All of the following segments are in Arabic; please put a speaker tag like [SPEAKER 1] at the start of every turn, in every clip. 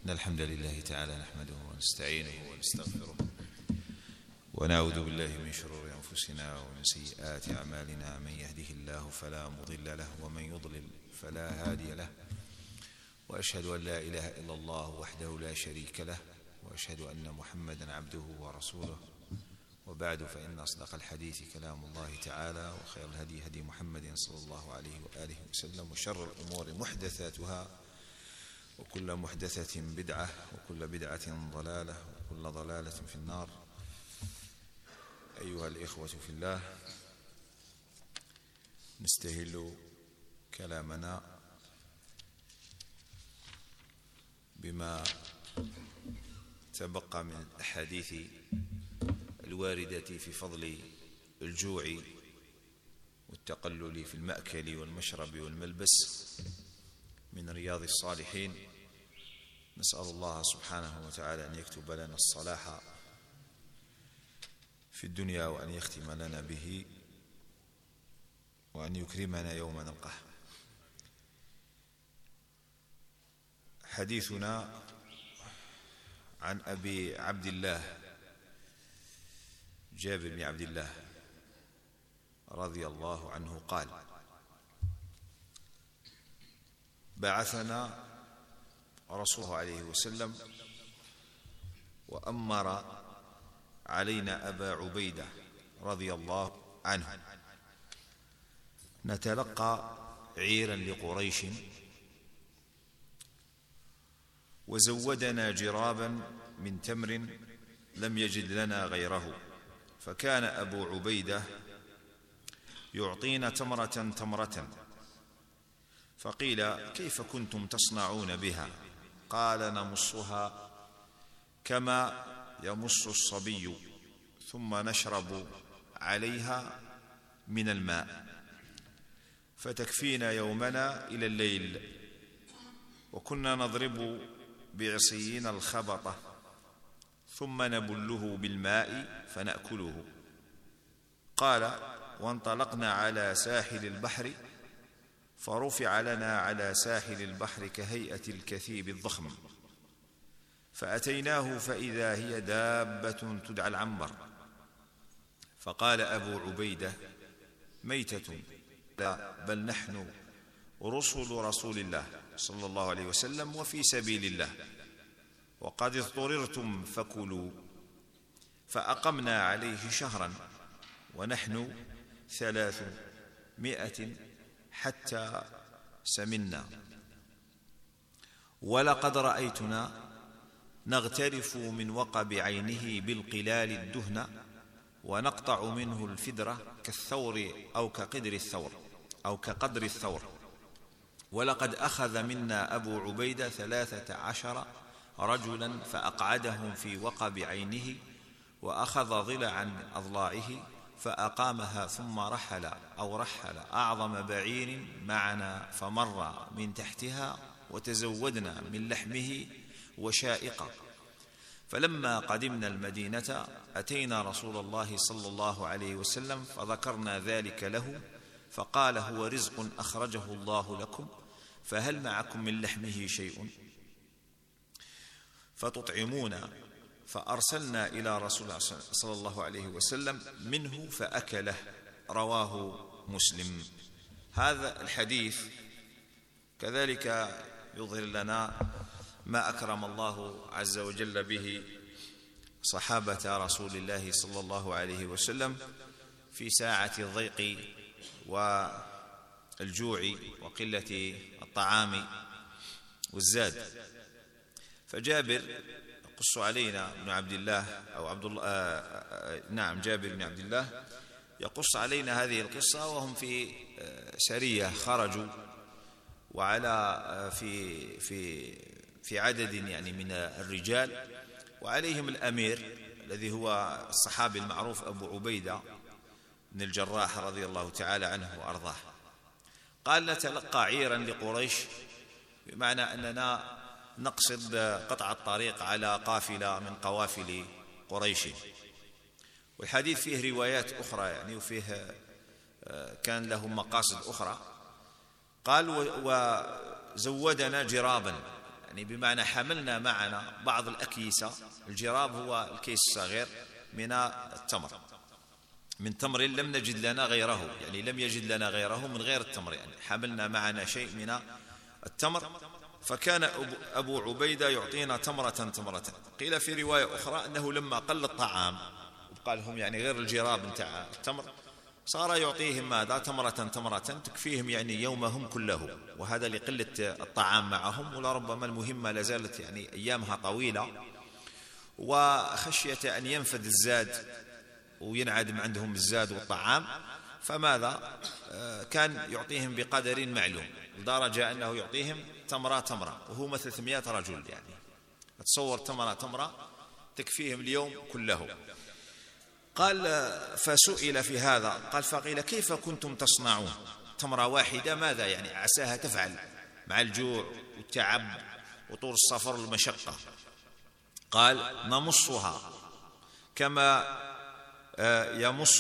[SPEAKER 1] إن الحمد لله تعالى نحمده ونستعينه ونستغفره ونعوذ بالله من شرور أنفسنا ومن سيئات أعمالنا. من يهده الله فلا مضل له ومن يضلل فلا هادي له، وأشهد أن لا إله إلا الله وحده لا شريك له، وأشهد أن محمدا عبده ورسوله. وبعد، فإن أصدق الحديث كلام الله تعالى، وخير الهدي هدي محمد صلى الله عليه وآله وسلم، وشر الأمور محدثاتها، وكل محدثة بدعة، وكل بدعة ضلالة، وكل ضلالة في النار. أيها الإخوة في الله، نستهل كلامنا بما تبقى من الأحاديث الواردة في فضل الجوع والتقلل في المأكل والمشرب والملبس من رياض الصالحين. نسأل الله سبحانه وتعالى أن يكتب لنا الصلاح في الدنيا، وأن يختم لنا به، وأن يكرمنا يوم نلقاه. حديثنا عن أبي عبد الله جابر بن عبد الله رضي الله عنه قال: بعثنا رسول الله عليه وسلم وأمر علينا أبا عبيدة رضي الله عنه نتلقى عيرا لقريش، وزودنا جرابا من تمر لم يجد لنا غيره، فكان أبو عبيدة يعطينا تمرة تمرة. فقيل: كيف كنتم تصنعون بها؟ قال: نمصها كما يمص الصبي، ثم نشرب عليها من الماء، فتكفينا يومنا إلى الليل. وكنا نضرب بعصينا الخبطة، ثم نبله بالماء فنأكله. قال: وانطلقنا على ساحل البحر، فرفع لنا على ساحل البحر كهيئة الكثيب الضخم، فأتيناه فإذا هي دابة تدعى العنبر. فقال أبو عبيدة: ميتة؟ لا، بل نحن رسل رسول الله صلى الله عليه وسلم وفي سبيل الله، وقد اضطررتم فكلوا. فأقمنا عليه شهرا ونحن 300 حتى سمنا، ولقد رأيتنا نغترف من وقب عينه بالقلال الدهن، ونقطع منه الفدرة كالثور أو كقدر الثور أو كقدر الثور. ولقد أخذ منا أبو عبيدة 13 رجلا فأقعدهم في وقب عينه، وأخذ ضلعا من أضلاعه فأقامها، ثم رحل أعظم بعير معنا فمر من تحتها، وتزودنا من لحمه وشائقة. فلما قدمنا المدينة أتينا رسول الله صلى الله عليه وسلم فذكرنا ذلك له، فقال: هو رزق أخرجه الله لكم، فهل معكم من لحمه شيء فتطعمون؟ فأرسلنا إلى رسول الله صلى الله عليه وسلم منه فأكله. رواه مسلم. هذا الحديث كذلك يظهر لنا ما أكرم الله عز وجل به صحابة رسول الله صلى الله عليه وسلم في ساعة الضيق والجوع وقلة الطعام والزاد. فجابر يقص علينا ابن عبد الله أو عبد الله جابر بن عبد الله يقص علينا هذه القصة وهم في سرية خرجوا، وعلى في عدد يعني من الرجال، وعليهم الأمير الذي هو الصحابي المعروف أبو عبيدة بن الجراح رضي الله تعالى عنه وأرضاه. قال: نتلقى عيرا لقريش، بمعنى أننا نقصد قطع الطريق على قافلة من قوافل قريش. والحديث فيه روايات أخرى يعني، وفيه كان له مقاصد أخرى. قال: وزودنا جرابا، يعني بمعنى حملنا معنا بعض الأكيسة. الجراب هو الكيس الصغير من التمر، من تمر لم نجد لنا غيره، يعني لم يجد لنا غيره من غير التمر، يعني حملنا معنا شيء من التمر. فكان أبو عبيدة يعطينا تمرة. قيل في رواية أخرى أنه لما قل الطعام وقال لهم يعني غير الجراب نتاع التمر، صار يعطيهم ماذا؟ تمرة تكفيهم يعني يومهم كله، وهذا لقلة الطعام معهم، ولربما المهمة لازالت يعني أيامها طويلة، وخشية أن ينفد الزاد وينعدم عندهم الزاد والطعام، فماذا؟ كان يعطيهم بقدر معلوم، لدرجة أنه يعطيهم تمرة وهو مثل 300 رجل، يعني تصور تمرة تكفيهم اليوم كله. قال فسئل في هذا، قال فقيل كيف كنتم تصنعون؟ تمرة واحدة ماذا يعني عساها تفعل مع الجوع والتعب وطول السفر والمشقة؟ قال نمصها كما يمص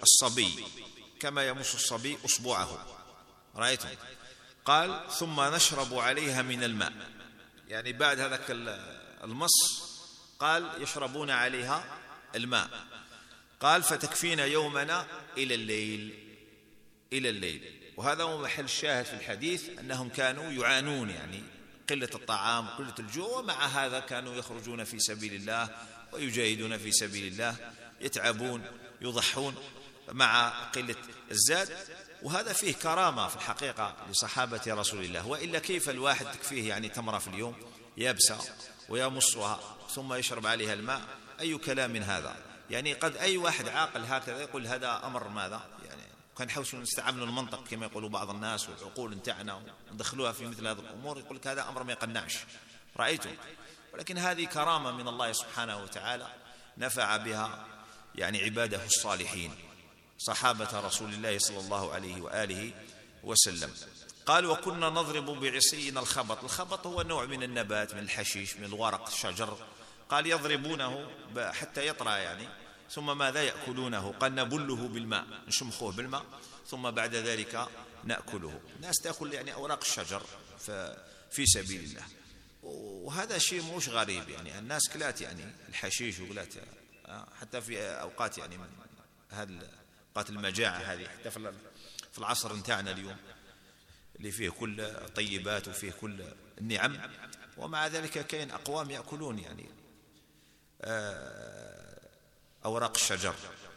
[SPEAKER 1] الصبي أصبعه، رأيتم؟ قال ثم نشرب عليها من الماء، يعني بعد هذاك المص قال يشربون عليها الماء. قال فتكفينا يومنا إلى الليل. وهذا هو محل الشاهد في الحديث، أنهم كانوا يعانون يعني قلة الطعام وقلة الجوع، ومع هذا كانوا يخرجون في سبيل الله ويجاهدون في سبيل الله، يتعبون يضحون مع قلة الزاد. وهذا فيه كرامة في الحقيقة لصحابة رسول الله، وإلا كيف الواحد تكفيه يعني تمرة في اليوم يابسة ويمصها ثم يشرب عليها الماء؟ أي كلام من هذا؟ يعني قد أي واحد عاقل هكذا يقول هذا أمر ماذا، يعني كان حوش نستعمل المنطق كما يقولوا بعض الناس والعقول نتاعنا وندخلوها في مثل هذه الأمور، يقول لك هذا أمر ما يقنعش، رأيتم؟ ولكن هذه كرامة من الله سبحانه وتعالى نفع بها يعني عباده الصالحين صحابة رسول الله صلى الله عليه وآله وسلم. قال وكنا نضرب بعصينا الخبط هو نوع من النبات، من الحشيش، من الورق الشجر. قال يضربونه حتى يطرى يعني، ثم ماذا يأكلونه؟ قال نبله بالماء، نشمخوه بالماء، ثم بعد ذلك نأكله. الناس تأكل يعني أوراق الشجر في سبيل الله، وهذا شيء مش غريب، يعني الناس كلات يعني الحشيش وكلات حتى في أوقات يعني من هذه أوقات المجاعة هذه، حتى في العصر نتاعنا اليوم اللي فيه كل الطيبات وفيه كل النعم، ومع ذلك كاين أقوام يأكلون يعني أوراق الشجر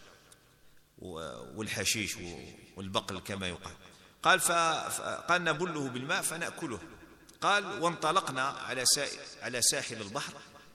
[SPEAKER 1] والحشيش والبقل كما يقال. قال نبله بالماء فنأكله. قال وانطلقنا على ساحل البحر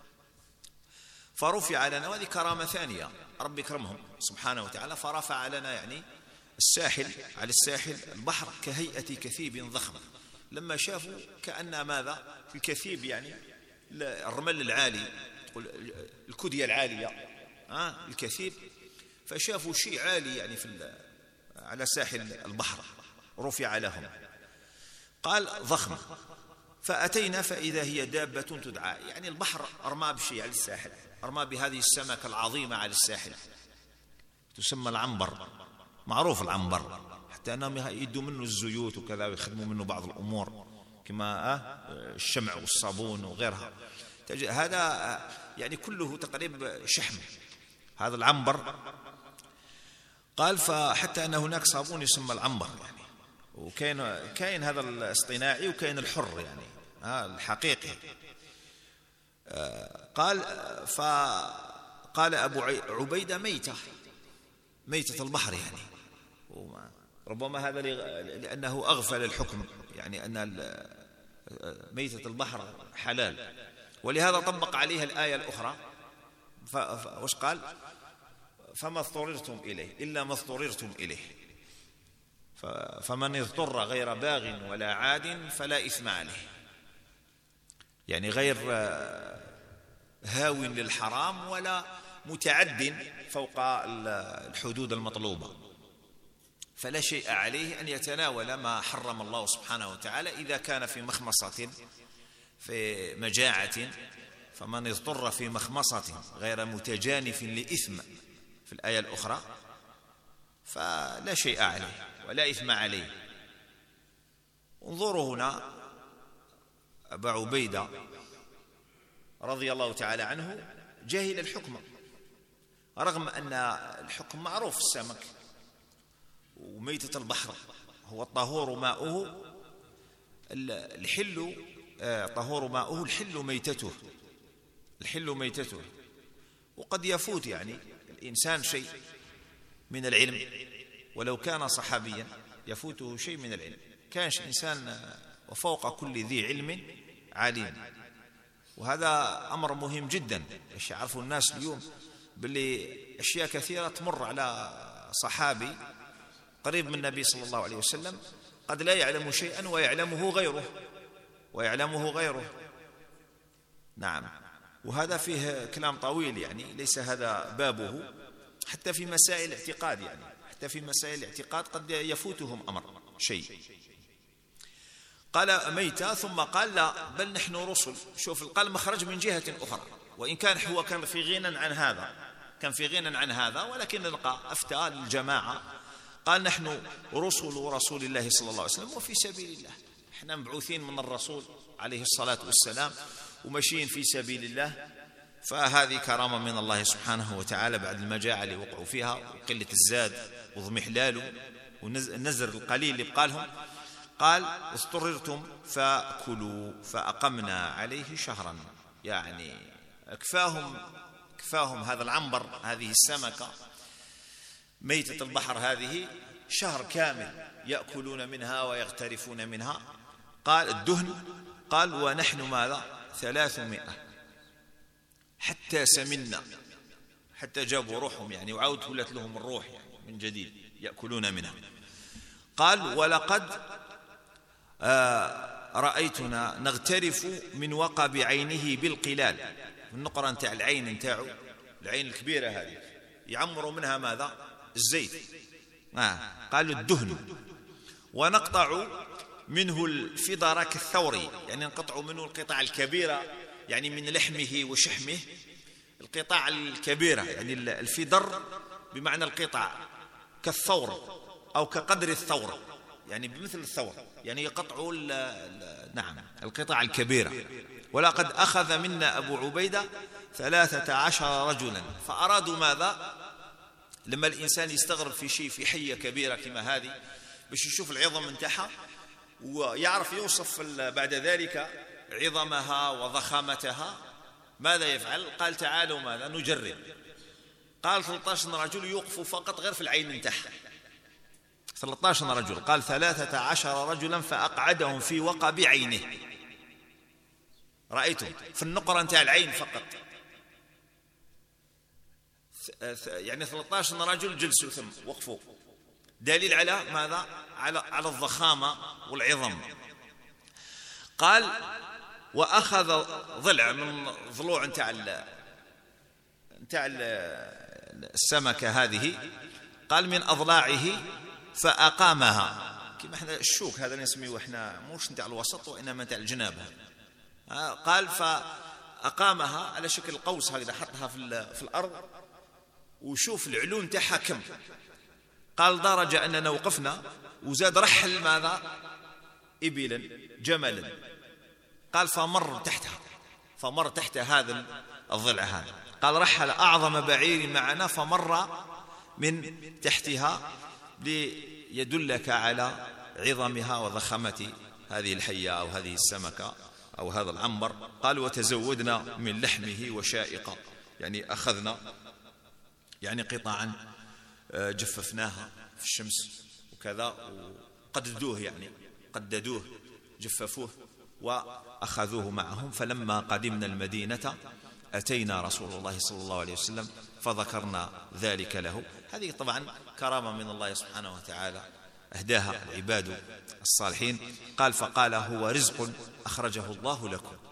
[SPEAKER 1] فرفع لنا، وهذه كرامة ثانية رب يكرمهم سبحانه وتعالى، فرفع لنا يعني على الساحل البحر كهيئة كثيب ضخم. لما شافوا كأن ماذا في الكثيب يعني الرمل العالي، تقول الكدية العالية الكثيب، فشافوا شيء عالي يعني على ساحل البحر رفع لهم. قال ضخم، فأتينا فإذا هي دابة تدعى، يعني البحر أرمى بشيء على الساحل، أرمى بهذه السمكة العظيمة على الساحل تسمى العنبر، معروف العنبر، حتى أنهم يدوا منه الزيوت وكذا ويخدموا منه بعض الأمور كما الشمع والصابون وغيرها. هذا يعني كله تقريبا شحم هذا العنبر. قال فحتى أن هناك صابون يسمى العنبر يعني، وكاين هذا الاصطناعي وكاين الحر يعني الحقيقي. قال أبو عبيدة ميتة البحر يعني، ربما هذا لأنه أغفل الحكم، يعني أن ميتة البحر حلال، ولهذا طبق عليها الآية الأخرى. وش قال؟ فما اضطررتم إليه إلا ما اضطررتم إليه، فمن اضطر غير باغ ولا عاد فلا إثم عليه، يعني غير هاو للحرام ولا متعد فوق الحدود المطلوبة، فلا شيء عليه أن يتناول ما حرم الله سبحانه وتعالى إذا كان في مخمصة في مجاعة. فمن اضطر في مخمصة غير متجانف لإثم في الآية الأخرى فلا شيء عليه ولا إثم عليه. انظروا هنا أبا عبيدة رضي الله تعالى عنه جهل الحكم، رغم أن الحكم معروف في السمك وميتة البحر هو الطهور ماؤه الحل، طهور ماؤه الحل ميتته. وقد يفوت يعني الإنسان شيء من العلم، ولو كان صحابيا يفوته شيء من العلم. كانش إنسان وفوق كل ذي علم عليم، وهذا أمر مهم جدا. يعرفوا الناس اليوم باللي أشياء كثيرة تمر على صحابي قريب من النبي صلى الله عليه وسلم قد لا يعلم شيئا ويعلمه غيره. نعم، وهذا فيه كلام طويل، يعني ليس هذا بابه. حتى في مسائل الاعتقاد، يعني حتى في مسائل الاعتقاد قد يفوتهم أمر شيء. قال ميتة، ثم قال لا بل نحن رسل. شوف، قال مخرج من جهة أخرى، وإن كان هو كان في غنى عن هذا، ولكن نلقى أفتى للجماعة. قال نحن رسول الله صلى الله عليه وسلم وفي سبيل الله، احنا مبعوثين من الرسول عليه الصلاة والسلام ومشيين في سبيل الله. فهذه كرامة من الله سبحانه وتعالى بعد المجاعة اللي وقعوا فيها وقلة الزاد وضمحلاله والنزر القليل اللي بقى لهم. قال اضطررتم فكلوا فأقمنا عليه شهرا، يعني كفاهم هذا العنبر، هذه السمكة ميتة البحر، هذه شهر كامل يأكلون منها ويغترفون منها. قال الدهن، قال ونحن ماذا 300 حتى سمنا، حتى جابوا روحهم يعني وعاود ولت لهم الروح يعني من جديد يأكلون منها. قال ولقد رأيتنا نغترف من وقب عينه بالقلال، النقرة نتاع العين نتاعو، العين الكبيرة هذه يعمروا منها ماذا الزيت. قالوا الدهن. ونقطع منه الفضر كالثور، يعني نقطع منه القطع الكبيرة، يعني من لحمه وشحمه القطع الكبيرة، يعني الفضر بمعنى القطع كالثور أو كقدر الثور، يعني بمثل الثور، يعني يقطعوا نعم القطع الكبيرة. ولقد أخذ منا أبو عبيدة 13 رجلا. فأرادوا ماذا؟ لما الإنسان يستغرب في شيء، في حية كبيرة كما هذه، باش يشوف العظم نتاعها ويعرف يوصف بعد ذلك عظمها وضخامتها، ماذا يفعل؟ قال تعالوا ماذا نجرب. قال 13 رجل يوقفوا فقط غير في العين نتاعها، 13 رجل. قال 13 رجلا فأقعدهم في وقب عينه، رأيتم في النقرة نتاع العين فقط، يعني 13 رجل جلسوا ثم وقفوا، دليل على ماذا؟ على الضخامة والعظم. قال وأخذ ضلع من ضلوع نتاع السمكة هذه، قال من أضلاعه فأقامها، كما احنا الشوك هذا نسميه احنا موش نتاع الوسط وإنما نتاع الجناب. قال فأقامها على شكل قوس هكذا، حطها في الأرض وشوف العلو نتاعها كم. قال درجة أننا وقفنا وزاد رحل ماذا؟ إبلا جملا. قال فمر تحت هذا الضلع هذا. قال رحل أعظم بعير معنا فمر من تحتها ليدلك على عظمها وضخامة هذه الحية أو هذه السمكة أو هذا العنبر. قال وتزودنا من لحمه وشائقة، يعني أخذنا يعني قطعا جففناها في الشمس وكذا وقددوه، يعني قددوه جففوه وأخذوه معهم. فلما قدمنا المدينة أتينا رسول الله صلى الله عليه وسلم فذكرنا ذلك له. هذه طبعا كرامة من الله سبحانه وتعالى أهداها العباد الصالحين. قال فقال هو رزق أخرجه الله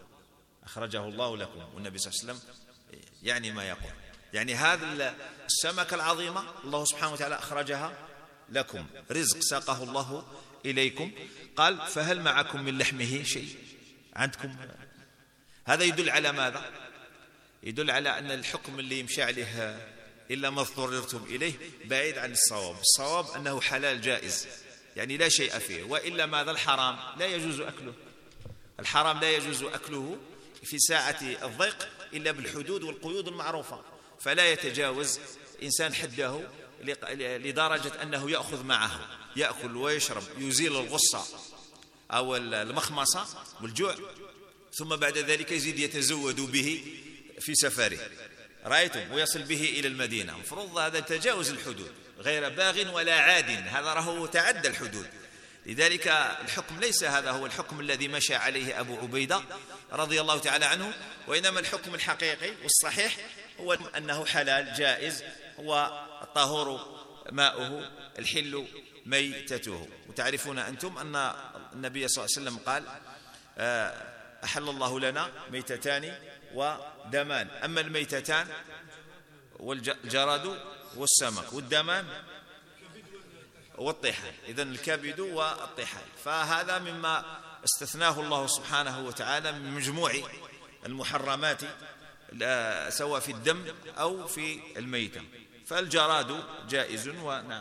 [SPEAKER 1] لكم، والنبي صلى الله عليه وسلم يعني ما يقول، يعني هذا السمكة العظيمة الله سبحانه وتعالى أخرجها لكم، رزق ساقه الله إليكم. قال فهل معكم من لحمه شيء عندكم؟ هذا يدل على ماذا؟ يدل على أن الحكم اللي يمشي عليه إلا ما اضطررتم إليه بعيد عن الصواب. الصواب أنه حلال جائز، يعني لا شيء فيه. وإلا ماذا؟ الحرام لا يجوز أكله، الحرام لا يجوز أكله في ساعة الضيق إلا بالحدود والقيود المعروفة، فلا يتجاوز إنسان حده لدرجة أنه يأخذ معه يأكل ويشرب يزيل الغصة أو المخمصة والجوع، ثم بعد ذلك يزيد يتزود به في سفره، رأيتم، ويصل به إلى المدينة. مفروض هذا تجاوز الحدود، غير باغ ولا عاد، هذا راهو تعدى الحدود. لذلك الحكم ليس هذا هو الحكم الذي مشى عليه أبو عبيدة رضي الله تعالى عنه، وإنما الحكم الحقيقي والصحيح هو أنه حلال جائز، هو الطهور ماؤه الحل ميتته. وتعرفون أنتم أن النبي صلى الله عليه وسلم قال أحل الله لنا ميتتان ودمان، أما الميتتان والجراد والسمك، والدمان والطحال، إذن الكبد والطحال، فهذا مما استثناه الله سبحانه وتعالى من مجموع المحرمات سواء في الدم أو في الميتة. فالجراد جائز. ونعم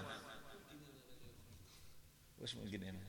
[SPEAKER 1] وش من قلنا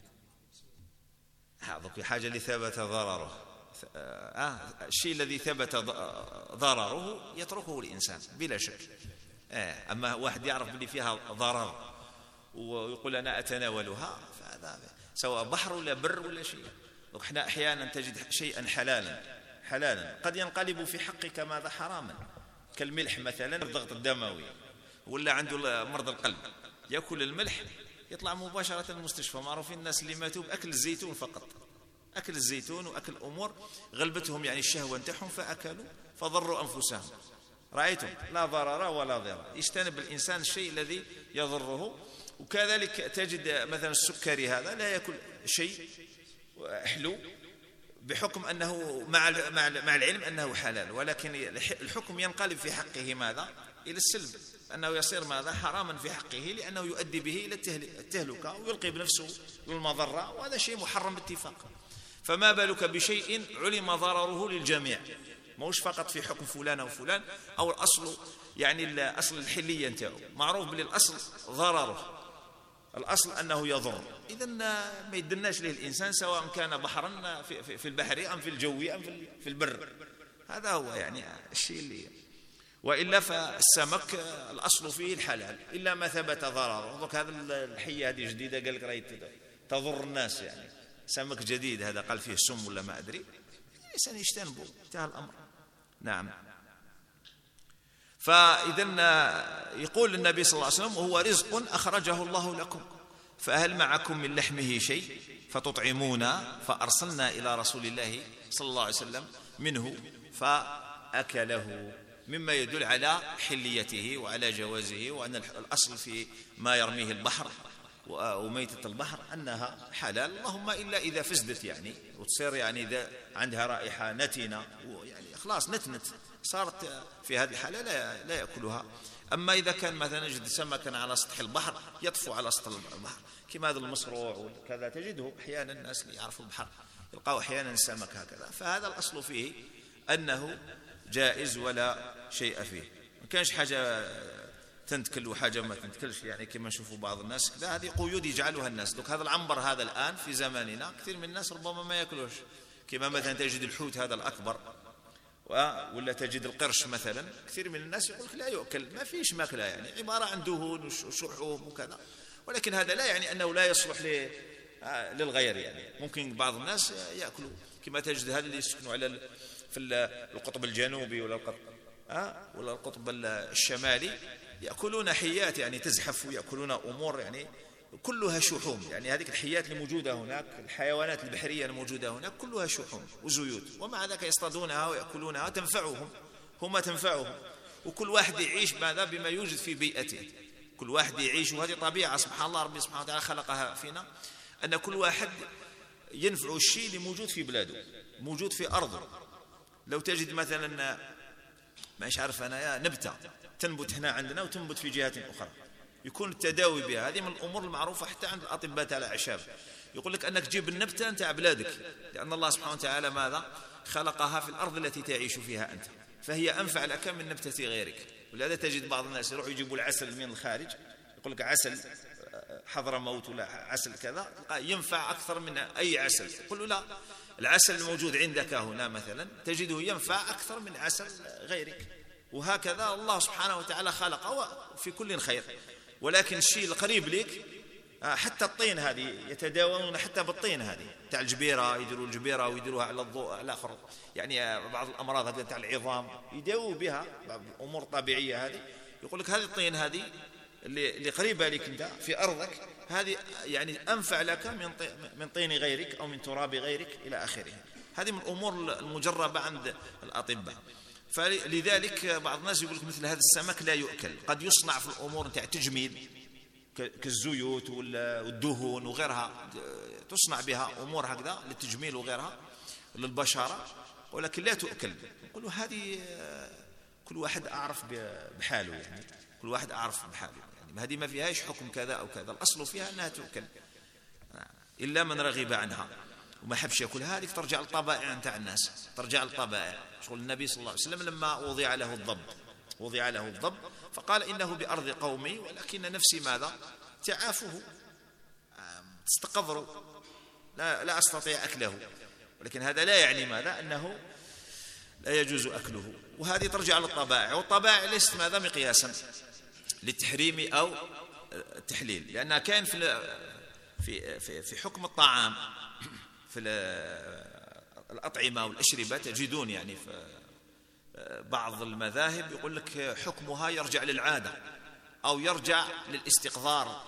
[SPEAKER 1] هذا حاجة اللي ثبت ضرره، الشيء الذي ثبت ضرره يتركه الإنسان بلا شك. أما واحد يعرف اللي فيها ضرر ويقول أنا أتناولها، فهذا سواء بحر ولا بر ولا شيء. احنا أحيانا تجد شيئا حلالا قد ينقلب في حقك ماذا حراما، كالملح مثلا، الضغط الدموي، ولا عنده مرض القلب يأكل الملح يطلع مباشرة المستشفى. معروفين الناس اللي ماتوا بأكل الزيتون فقط، أكل الزيتون وأكل أمور غلبتهم يعني الشهوة نتاعهم فأكلوا فضروا أنفسهم. رأيتم، لا ضرر ولا ضرر، يجتنب الإنسان الشيء الذي يضره. وكذلك تجد مثلا السكري هذا لا يأكل شيء حلو بحكم أنه مع العلم أنه حلال، ولكن الحكم ينقلب في حقه ماذا؟ إلى السلب، أنه يصير ماذا؟ حراما في حقه، لأنه يؤدي به إلى التهلكة ويلقي بنفسه للمضرة، وهذا شيء محرم باتفاق. فما بالك بشيء علم ضرره للجميع، موش فقط في حكم فلان أو فلان، أو الأصل يعني الأصل الحلية نتاعو معروف بالأصل ضرره، الأصل أنه يضر. إذن ما يدناش له الإنسان سواء كان بحرا في البحر أم في الجو أم في البر، هذا هو يعني الشيء اللي. وإلا فالسمك الأصل فيه الحلال إلا ما ثبت ضرره. هذا الحية هذه جديدة قال لك راهي تضر الناس، يعني سمك جديد هذا قال فيه سم ولا ما أدري، الإنسان يجتنبه، انتهى الأمر. نعم. فإذن يقول النبي صلى الله عليه وسلم وهو رزق أخرجه الله لكم، فهل معكم من لحمه شيء فتطعمونا؟ فأرسلنا إلى رسول الله صلى الله عليه وسلم منه فأكله، مما يدل على حليته وعلى جوازه، وأن الأصل في ما يرميه البحر وميتة البحر أنها حلال، اللهم إلا إذا فسدت يعني وتصير يعني إذا عندها رائحة نتنة يعني خلاص نتنت صارت في هذه الحالة لا يأكلها. أما إذا كان مثلا نجد سمكا على سطح البحر يطفو على سطح البحر كما هذا المصروع وكذا، تجده أحيانا الناس اللي يعرفوا البحر يلقوا أحيانا السمك هكذا، فهذا الأصل فيه أنه جائز ولا شيء فيه. ما كانش حاجة تنتكل وحاجة ما تنتكلش، يعني كما نشوفوا بعض الناس لا، هذه قيود يجعلها الناس. دوك هذا العنبر هذا الآن في زماننا كثير من الناس ربما ما يأكلوش، كما مثلا تجد الحوت هذا الأكبر ولا تجد القرش مثلا، كثير من الناس يقول لك لا يؤكل، ما فيش ماكله، يعني عبارة عن دهون وشحوم وكذا، ولكن هذا لا يعني أنه لا يصلح للغير. يعني ممكن بعض الناس يأكلوا، كما تجد هذا اللي يسكنوا على في القطب الجنوبي ولا القطب الشمالي يأكلون حيات يعني تزحف، ويأكلون أمور يعني كلها شحوم، يعني هذه الحيات الموجودة هناك، الحيوانات البحرية الموجودة هناك كلها شحوم وزيوت، ومع ذلك يصطادونها ويأكلونها، تنفعهم، هم تنفعهم. وكل واحد يعيش ماذا بما يوجد في بيئته، كل واحد يعيش، وهذه طبيعة سبحان الله ربي سبحانه وتعالى خلقها فينا، أن كل واحد ينفع الشيء اللي موجود في بلاده، موجود في أرضه. لو تجد مثلا مش عارف أنا نبتة تنبت هنا عندنا وتنبت في جهات أخرى، يكون التداوي بها، هذه من الأمور المعروفة حتى عند الأطباء تاع الأعشاب، يقول لك أنك تجيب النبتة نتاع بلادك، لأن الله سبحانه وتعالى ماذا خلقها في الأرض التي تعيش فيها أنت، فهي أنفع لك من نبتة غيرك. ولهذا تجد بعض الناس يروحوا يجيبوا العسل من الخارج، يقول لك عسل حضرموت ولا عسل كذا ينفع أكثر من أي عسل، يقول له لا، العسل الموجود عندك هنا مثلا تجده ينفع أكثر من عسل غيرك. وهكذا الله سبحانه وتعالى خلقه في كل خير. ولكن الشيء القريب لك، حتى الطين هذه يتداوون حتى بالطين هذه تاع الجبيرة، يديروا الجبيرة ويديروها على الضوء على آخر، يعني بعض الأمراض هذه تاع العظام يداووا بها، أمور طبيعية هذه. يقول لك هذه الطين هذه اللي قريبة لك أنت في أرضك، هذه يعني أنفع لك من طين غيرك أو من تراب غيرك إلى آخره. هذه من الأمور المجربة عند الأطباء. فلذلك بعض الناس يقول لك مثل هذا السمك لا يؤكل، قد يصنع في الأمور تاع تجميل كالزيوت والدهون وغيرها، تصنع بها أمور هكذا للتجميل وغيرها للبشرة، ولكن لا تؤكل. يقولوا هذه كل واحد أعرف بحاله، يعني كل واحد أعرف بحاله، يعني هذه ما فيهاش حكم كذا أو كذا، الأصل فيها أنها تؤكل إلا من رغب عنها وما حبش يأكلها. هذه ترجع للطبائع نتاع الناس، ترجع للطبائع. شغل النبي صلى الله عليه وسلم لما وضع له الضب فقال إنه بأرض قومي ولكن نفسي ماذا تعافه، تستقذر، لا أستطيع أكله، ولكن هذا لا يعني ماذا أنه لا يجوز أكله. وهذه ترجع للطبائع، والطبائع ليست ماذا مقياسا للتحريم أو التحليل، لأنها كان في حكم الطعام في الأطعمة والأشربة تجدون يعني في بعض المذاهب يقول لك حكمها يرجع للعادة أو يرجع للاستقذار،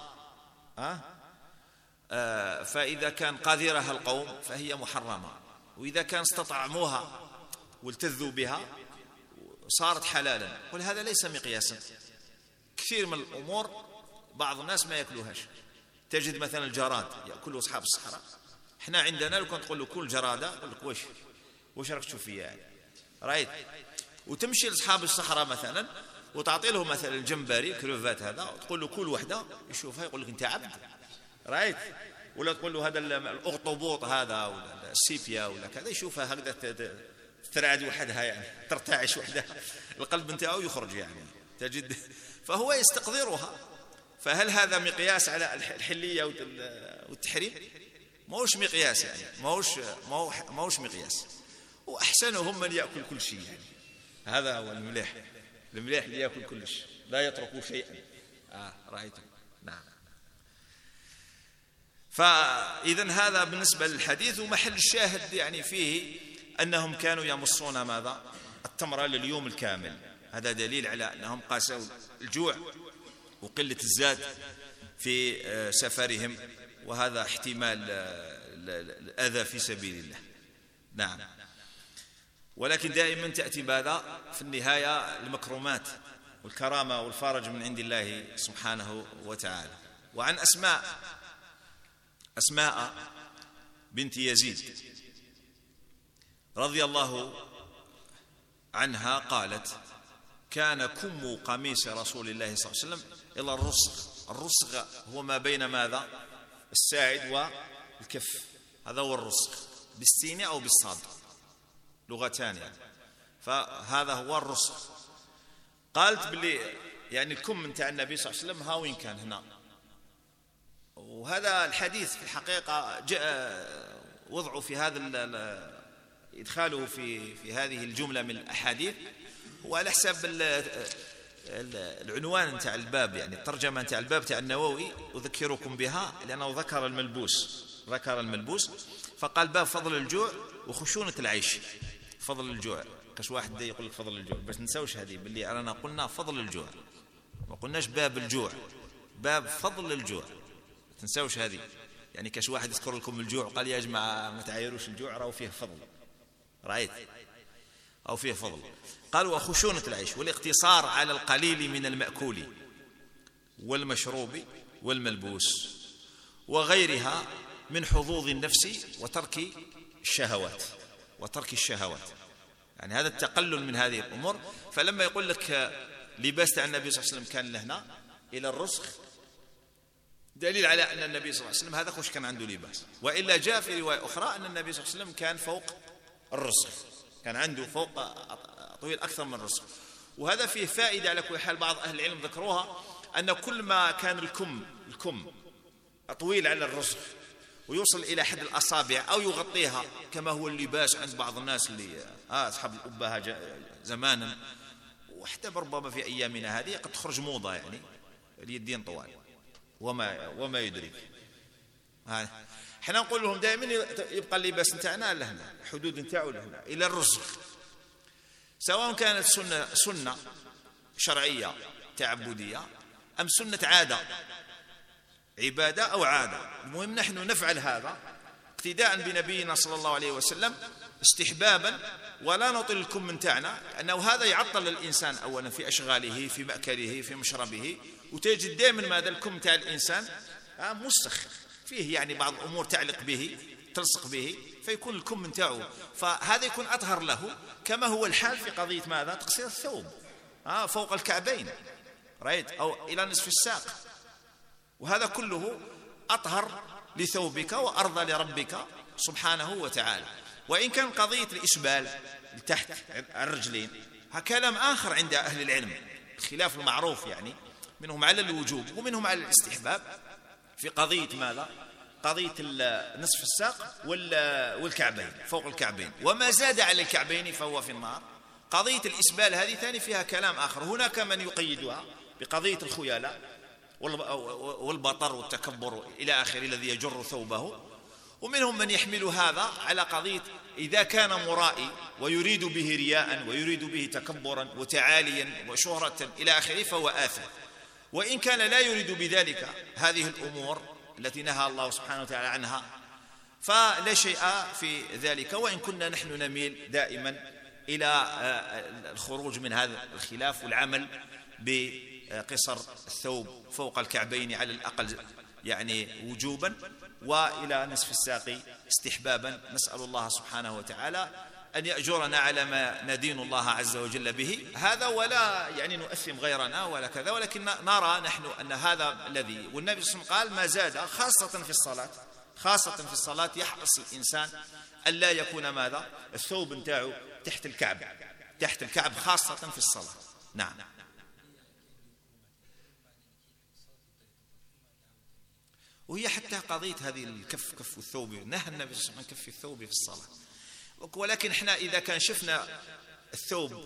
[SPEAKER 1] فإذا كان قادرها القوم فهي محرمة، وإذا كان استطعموها والتذوا بها صارت حلالا. ولهذا ليس مقياسا. كثير من الأمور بعض الناس ما يأكلوهاش. تجد مثلا الجراد يأكله أصحاب الصحراء، احنا عندنا لو كنت تقول له كل جرادة يقول لك وش راك تشوف فيها يعني، رايت. وتمشي لاصحاب الصحراء مثلا وتعطي له مثلا الجمبري كروفات هذا وتقول له كل وحده يشوفها يقول لك انت عبد، رايت. ولا تقول له هذا الاخطبوط هذا ولا السيبيا ولا كذا يشوفها هكذا ترعد وحدها، يعني ترتعش وحدها، القلب نتاعو يخرج يعني تجد، فهو يستقذرها. فهل هذا مقياس على الحلية والتحريم؟ ماهوش مقياس، يعني ماهوش مقياس. وأحسنهم من يأكل كل شيء، يعني هذا هو المليح اللي يأكل كل شيء لا يترك شيئا. رأيتم؟ نعم. فإذن هذا بالنسبة للحديث. ومحل الشاهد يعني فيه أنهم كانوا يمصون ماذا؟ التمر لليوم الكامل. هذا دليل على أنهم قاسوا الجوع وقلة الزاد في سفرهم، وهذا احتمال الأذى في سبيل الله. نعم. ولكن دائما تأتي ماذا في النهاية؟ المكرمات والكرامة والفرج من عند الله سبحانه وتعالى. وعن أسماء بنت يزيد رضي الله عنها قالت: كان كم قميص رسول الله صلى الله عليه وسلم إلى الرسغ هو ما بين ماذا؟ الساعد والكف، هذا هو الرسغ، بالسين أو بالصاد، لغتان يعني. فهذا هو الرسغ. قالت باللي يعني الكم نتاع النبي صلى الله عليه وسلم هاوين كان هنا. وهذا الحديث في الحقيقة جاء وضعه في هذا إدخاله في هذه الجملة من الأحاديث وعلى حساب العنوان نتاع الباب، يعني الترجمة نتاع الباب تاع النووي أذكركم بها لأنه ذكر الملبوس فقال باب فضل الجوع وخشونة العيش. فضل الجوع، كاش واحد يقول لك فضل الجوع، باش نساوش هذه باللي رانا قلنا فضل الجوع، ما قلناش باب الجوع، باب فضل الجوع، تنساوش هذه. يعني كاش واحد يذكر لكم الجوع قال يا جماعة ما تعايروش الجوع، راهو فيه فضل، رأيت، أو فيه فضل. قال وخشونة العيش والاقتصار على القليل من المأكول والمشروب والملبوس وغيرها من حظوظ النفس وترك الشهوات. يعني هذا التقلل من هذه الأمور. فلما يقول لك لباس تاع النبي صلى الله عليه وسلم كان لهنا إلى الرسخ، دليل على أن النبي صلى الله عليه وسلم هذا خوش كان عنده لباس. وإلا جاء في رواية أخرى أن النبي صلى الله عليه وسلم كان فوق الرسخ، كان عنده فوق طويل أكثر من الرسخ. وهذا فيه فائدة على كل حال. بعض أهل العلم ذكروها أن كل ما كان الكم طويل على الرسغ ويوصل إلى حد الأصابع أو يغطيها كما هو اللباس عند بعض الناس اللي أصحاب الأبهة زمانا، وحتى ربما في أيامنا هذه قد تخرج موضة يعني اليدين طوال وما يدري. احنا نقول لهم دائما يبقى اللباس نتاعنا لهنا، الحدود نتاعو لهنا إلى الرسغ، سواء كانت سنة شرعية تعبدية أم سنة عادة عبادة أو عادة. المهم نحن نفعل هذا اقتداء بنبينا صلى الله عليه وسلم استحبابا، ولا نطل الكم نتاعنا، لأنه هذا يعطل الإنسان أولا في أشغاله في مأكله في مشربه، وتجد دائما ماذا الكم تاع الإنسان مسخ فيه يعني بعض الأمور تعلق به تلصق به، فيكون الكم نتاعه، فهذا يكون أطهر له، كما هو الحال في قضية ماذا تقصير الثوب فوق الكعبين رأيت أو إلى نصف الساق، وهذا كله أطهر لثوبك وأرضى لربك سبحانه وتعالى. وإن كان قضية الإسبال تحت الرجلين كلام آخر عند أهل العلم، الخلاف المعروف يعني منهم على الوجوب ومنهم على الاستحباب في قضية ماذا قضية نصف الساق والكعبين فوق الكعبين، وما زاد على الكعبين فهو في النار. قضية الإسبال هذه ثاني فيها كلام آخر، هناك من يقيدها بقضية الخيلاء والبطر والتكبر إلى آخره الذي يجر ثوبه، ومنهم من يحمل هذا على قضية إذا كان مرائي ويريد به رياء ويريد به تكبرا وتعاليا وشهرة إلى آخره فهو آثم. وإن كان لا يريد بذلك هذه الأمور التي نهى الله سبحانه وتعالى عنها فلا شيء في ذلك، وإن كنا نحن نميل دائما إلى الخروج من هذا الخلاف والعمل بقصر الثوب فوق الكعبين على الأقل يعني وجوبا، وإلى نصف الساق استحبابا. نسأل الله سبحانه وتعالى أن يأجرنا على ما ندين الله عز وجل به هذا، ولا يعني نؤثم غيرنا ولا كذا، ولكن نرى نحن أن هذا الذي والنبي صلى الله عليه وسلم قال ما زاد خاصة في الصلاة يحرص الإنسان ألا يكون ماذا الثوب نتاعو تحت الكعب خاصة في الصلاة. نعم. وهي حتى قضية هذه كف الثوب نهى النبي صلى الله عليه وسلم عن كف الثوب في الصلاة، ولكن احنا إذا كان شفنا الثوب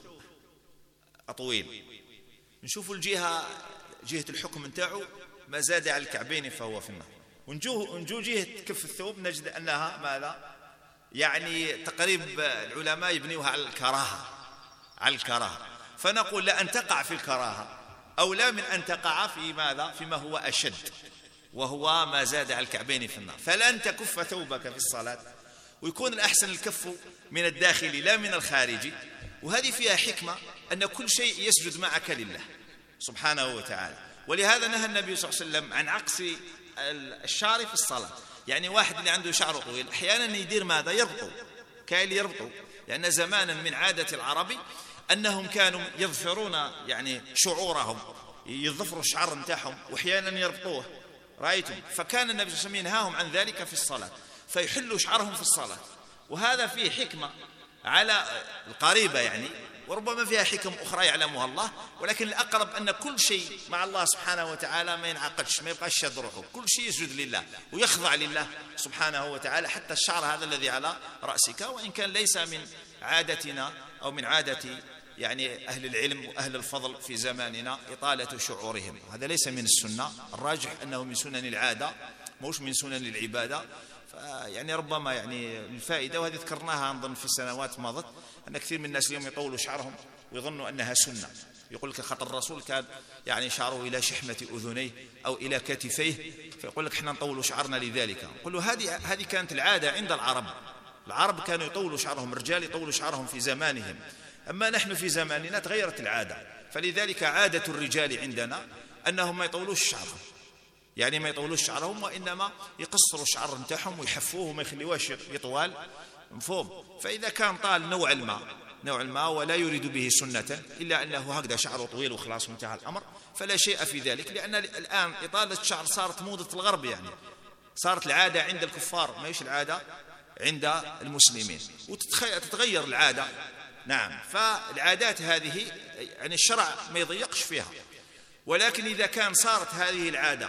[SPEAKER 1] طويل نشوفوا جهة الحكم نتاعو ما زاد على الكعبين فهو في النار، ونجو جهة كف الثوب نجد أنها ماذا يعني تقريب العلماء يبنيوها على الكراهة، فنقول لا أن تقع في الكراهة أولى من أن تقع في ماذا فيما هو أشد وهو ما زاد على الكعبين في النار. فلن تكف ثوبك في الصلاة، ويكون الأحسن الكف من الداخل لا من الخارج، وهذه فيها حكمة أن كل شيء يسجد معك لله سبحانه وتعالى. ولهذا نهى النبي صلى الله عليه وسلم عن عقص الشعر في الصلاة، يعني واحد اللي عنده شعر طويل أحيانا يدير ماذا يربطوا، لأن زمانا من عادة العرب أنهم كانوا يظفرون يعني شعورهم، يظفروا الشعر نتاعهم وأحيانا يربطوه رأيتم، فكان النبي صلى الله عليه وسلم ينهاهم عن ذلك في الصلاة فيحلوا شعرهم في الصلاة، وهذا فيه حكمة على القريبة يعني، وربما فيها حكم أخرى يعلمها الله، ولكن الأقرب أن كل شيء مع الله سبحانه وتعالى ما ينعقدش، ما يبقاش شاد روحه، كل شيء يسجد لله ويخضع لله سبحانه وتعالى، حتى الشعر هذا الذي على رأسك، وإن كان ليس من عادتنا أو من عادة يعني أهل العلم وأهل الفضل في زماننا إطالة شعورهم، هذا ليس من السنة، الراجح أنه من سنن العادة مش من سنن العبادة. يعني ربما يعني الفائدة، وهذه ذكرناها أظن في السنوات مضت، أن كثير من الناس اليوم يطولوا شعرهم ويظنوا أنها سنة، يقول لك خط الرسول كان يعني شعره إلى شحمة أذنيه أو إلى كتفيه، فيقول لك احنا نطولوا شعرنا لذلك. نقول له هذه كانت العادة عند العرب كانوا يطولوا شعرهم، الرجال يطولوا شعرهم في زمانهم، أما نحن في زماننا تغيرت العادة، فلذلك عادة الرجال عندنا أنهم ما يطولوش شعرهم، يعني ما يطولوش شعرهم وإنما يقصروا الشعر نتاعهم ويحفوه وما يخليوهش يطوال مفهوم. فإذا كان طال نوع الماء ولا يريد به سنة إلا أنه هكذا شعره طويل وخلاص انتهى الأمر، فلا شيء في ذلك، لأن الآن إطالة الشعر صارت موضة الغرب، يعني صارت العادة عند الكفار ما هيش العادة عند المسلمين، وتتغير العادة. نعم، فالعادات هذه يعني الشرع ما يضيقش فيها، ولكن إذا كان صارت هذه العادة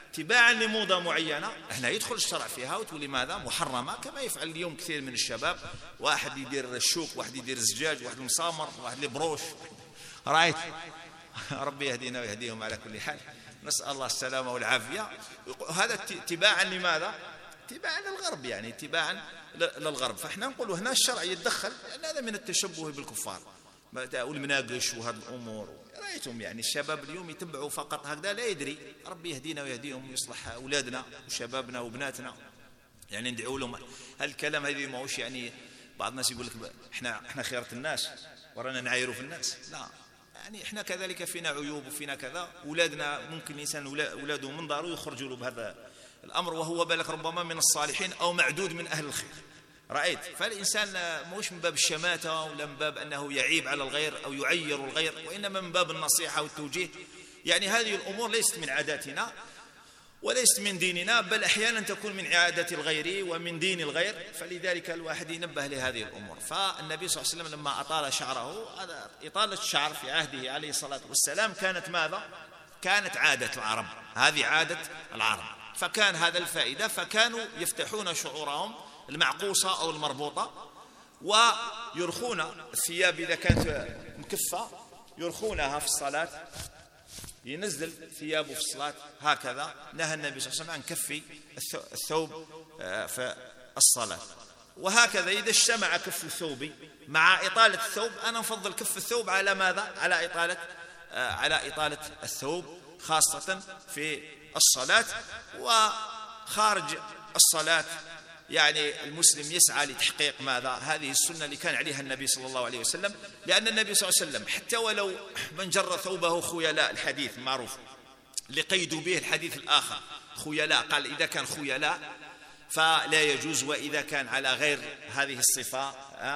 [SPEAKER 1] تباعا لموضة معينة هنا يدخل الشرع فيها وتولي ماذا؟ محرمة، كما يفعل اليوم كثير من الشباب، واحد يدير الشوك، واحد يدير الزجاج، واحد المسامر، واحد البروش، رأيت؟ ربي يهدينا ويهديهم على كل حال، نسأل الله السلامة والعافية. هذا تباعا لماذا؟ تباعا للغرب، يعني تباعا للغرب. فاحنا نقول هنا الشرع يتدخل لأن هذا من التشبه بالكفار والمناقش وهذه الأمور. رأيتم يعني الشباب اليوم يتبعوا فقط هكذا، لا يدري. ربي يهدينا ويهديهم ويصلح أولادنا وشبابنا وبناتنا، يعني ندعو لهم. هالكلام هذه ما هوش يعني بعض الناس يقول لك احنا خيرة الناس ورانا نعايروا في الناس، لا، يعني احنا كذلك فينا عيوب وفينا كذا. أولادنا ممكن الإنسان أولاده من داره يخرجوا له بهذا الأمر، وهو بالك ربما من الصالحين أو معدود من أهل الخير. رأيت؟ فالإنسان مش من باب الشماتة ولا من باب أنه يعيب على الغير أو يعير الغير، وإنما من باب النصيحة والتوجيه. يعني هذه الأمور ليست من عاداتنا وليست من ديننا، بل أحيانا تكون من عادة الغير ومن دين الغير، فلذلك الواحد ينبه لهذه الأمور. فالنبي صلى الله عليه وسلم لما أطال شعره، إطالة الشعر في عهده عليه الصلاة والسلام كانت ماذا؟ كانت عادة العرب، هذه عادة العرب. فكان هذا الفائدة، فكانوا يفتحون شعورهم المعقوصة أو المربوطة ويرخون الثياب إذا كانت مكفة، يرخونها في الصلاة، ينزل ثيابه في الصلاة هكذا. نهى النبي صلى الله عليه وسلم عن كف الثوب في الصلاة. وهكذا إذا اجتمع كف الثوب مع إطالة الثوب، أنا أفضل كف الثوب على ماذا؟ على إطالة الثوب، خاصة في الصلاة. وخارج الصلاة يعني المسلم يسعى لتحقيق ماذا؟ هذه السنة اللي كان عليها النبي صلى الله عليه وسلم، لأن النبي صلى الله عليه وسلم حتى ولو من جر ثوبه خيلاء، الحديث المعروف اللي قيدوا به الحديث الآخر خيلاء، قال إذا كان خيلاء فلا يجوز، وإذا كان على غير هذه الصفة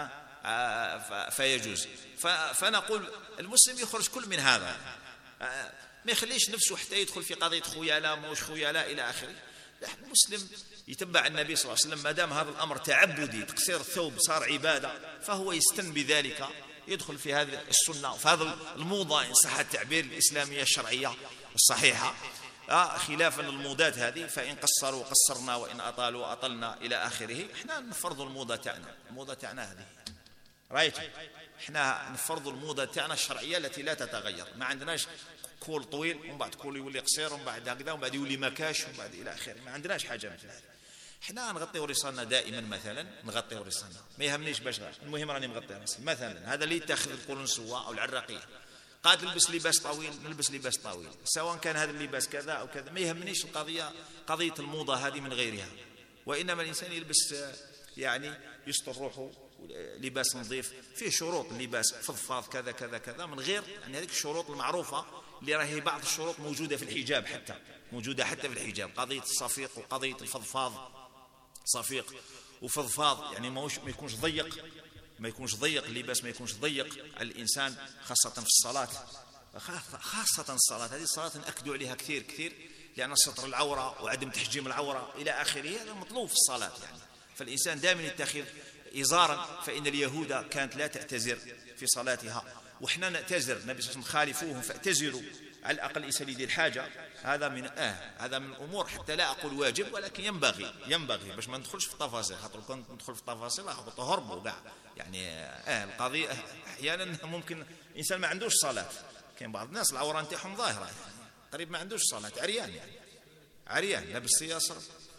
[SPEAKER 1] فيجوز. فنقول المسلم يخرج كل من هذا، ما يخليش نفسه حتى يدخل في قضية خيلاء موش خيلاء إلى آخره. المسلم يتبع النبي صلى الله عليه وسلم، ما دام هذا الأمر تعبدي، تقصير الثوب صار عبادة، فهو يستن بذلك، يدخل في هذه السنة وفي هذا الموضة إن صح التعبير الإسلامية الشرعية الصحيحة، خلافا للموضات هذه. فإن قصروا قصرنا وإن أطالوا أطلنا إلى آخره. إحنا نفرض الموضة تاعنا، الموضة تاعنا هذه، رأيت؟ إحنا نفرض الموضة تاعنا الشرعية التي لا تتغير. ما عندناش كول طويل ومن بعد كول يولي قصير ومن بعد هكذا ومن بعد يولي مكاش ومن بعد إلى آخره. ما عندناش حاجة مثل هذه. إحنا نغطيو رصاننا دائما، مثلا نغطيو رصاننا، ما يهمنيش باش المهم راني مغطي راسي. مثلا هذا اللي يتخذ القرنسوة أو العراقية، قاد نلبس لباس طويل نلبس لباس طويل، سواء كان هذا اللباس كذا أو كذا، ما يهمنيش قضية الموضة هذه من غيرها. وإنما الإنسان يلبس يعني يستر روحه، لباس نظيف فيه شروط، اللباس فضفاض كذا كذا كذا، من غير يعني هذه الشروط المعروفة اللي راهي بعض الشروط موجودة في الحجاب، حتى موجودة حتى في الحجاب، قضية الصفيق وقضية الفضفاض، صفيق وفضفاض، يعني ما يكونش ضيق، ما يكونش ضيق اللباس، ما يكونش ضيق على الإنسان، خاصة في الصلاة، خاصة الصلاة هذه. الصلاة نأكدوا عليها كثير كثير، لأن ستر العورة وعدم تحجيم العورة إلى آخره هذا مطلوب في الصلاة يعني. فالإنسان دائما يتخذ إزارا، فإن اليهود كانت لا تعتذر في صلاتها، وإحنا نعتذر. النبي صلى الله عليه وسلم خالفوهم فاعتذروا على الأقل يسالي الحاجة. هذا من هذا من الأمور، حتى لا أقول واجب، ولكن ينبغي باش ما ندخلش في التفاصيل، خاطر كنت ندخل في التفاصيل هربوا كاع يعني. القضية أحيانا ممكن إنسان ما عندوش صلاة، كاين بعض الناس العورة نتاعهم ظاهرة يعني، قريب ما عندوش صلاة، عريان يعني، عريان لابس ياسر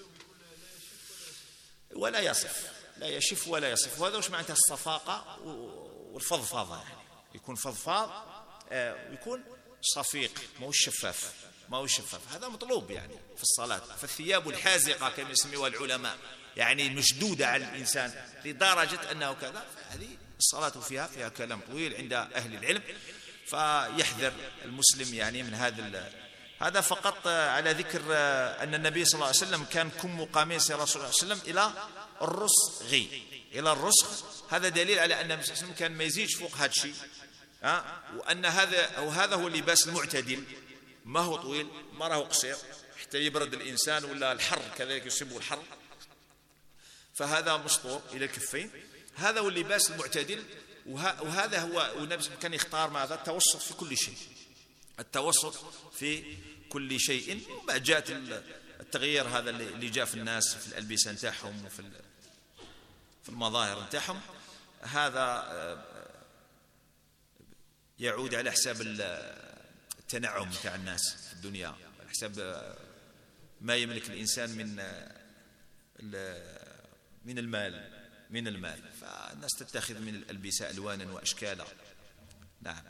[SPEAKER 1] ولا يصف، لا يشف ولا يصف. وهذا وش معناتها الصفاقة والفضفاضة، يعني يكون فضفاض ويكون صفيق، ما هو شفاف، هذا مطلوب يعني في الصلاة. فالثياب الحازقة كما يسميها العلماء، يعني مشدودة على الإنسان لدرجة أنه كذا، هذه الصلاة فيها كلام طويل عند أهل العلم. فيحذر المسلم يعني من هذا فقط على ذكر أن النبي صلى الله عليه وسلم كان كم قميص رسول الله صلى الله عليه وسلم إلى الرسغ. هذا دليل على أن النبي صلى الله عليه وسلم كان ما يزيدش فوق هذا الشيء، وأن هذا هو اللباس المعتدل، ما هو طويل ما راه قصير حتى يبرد الإنسان، ولا الحر كذلك يصيبه الحر، فهذا مسطور إلى الكفين. هذا هو اللباس المعتدل، وهذا هو. والنبي كان يختار ماذا؟ التوسط في كل شيء، التوسط في كل شيء. وبعد جاءت التغيير هذا اللي جاء في الناس في الألبسة نتاعهم وفي المظاهر نتاعهم، هذا يعود على حساب التنعم تاع الناس في الدنيا، على حساب ما يملك الإنسان من المال. فالناس تتخذ من الألبسة ألوانا وأشكالا. نعم.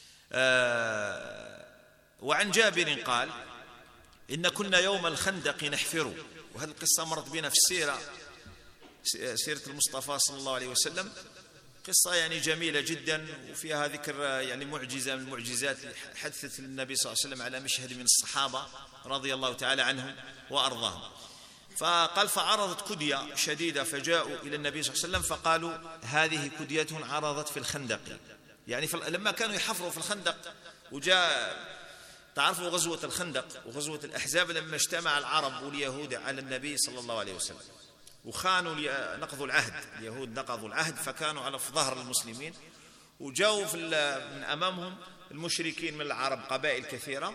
[SPEAKER 1] وعن جابر قال: إن كنا يوم الخندق نحفر. وهذه القصة مرت بنا في سيرة المصطفى صلى الله عليه وسلم، قصة يعني جميلة جدا، وفيها ذكر يعني معجزة من المعجزات حدثت للنبي صلى الله عليه وسلم على مشهد من الصحابة رضي الله تعالى عنهم وأرضاهم. فقال: فعرضت كدية شديدة فجاءوا إلى النبي صلى الله عليه وسلم فقالوا: هذه كدية عرضت في الخندق. يعني لما كانوا يحفروا في الخندق، وجاء تعرفوا غزوة الخندق وغزوة الأحزاب، لما اجتمع العرب واليهود على النبي صلى الله عليه وسلم وخانوا نقضوا العهد، اليهود نقضوا العهد فكانوا على في ظهر المسلمين، وجاءوا من أمامهم المشركين من العرب قبائل كثيرة.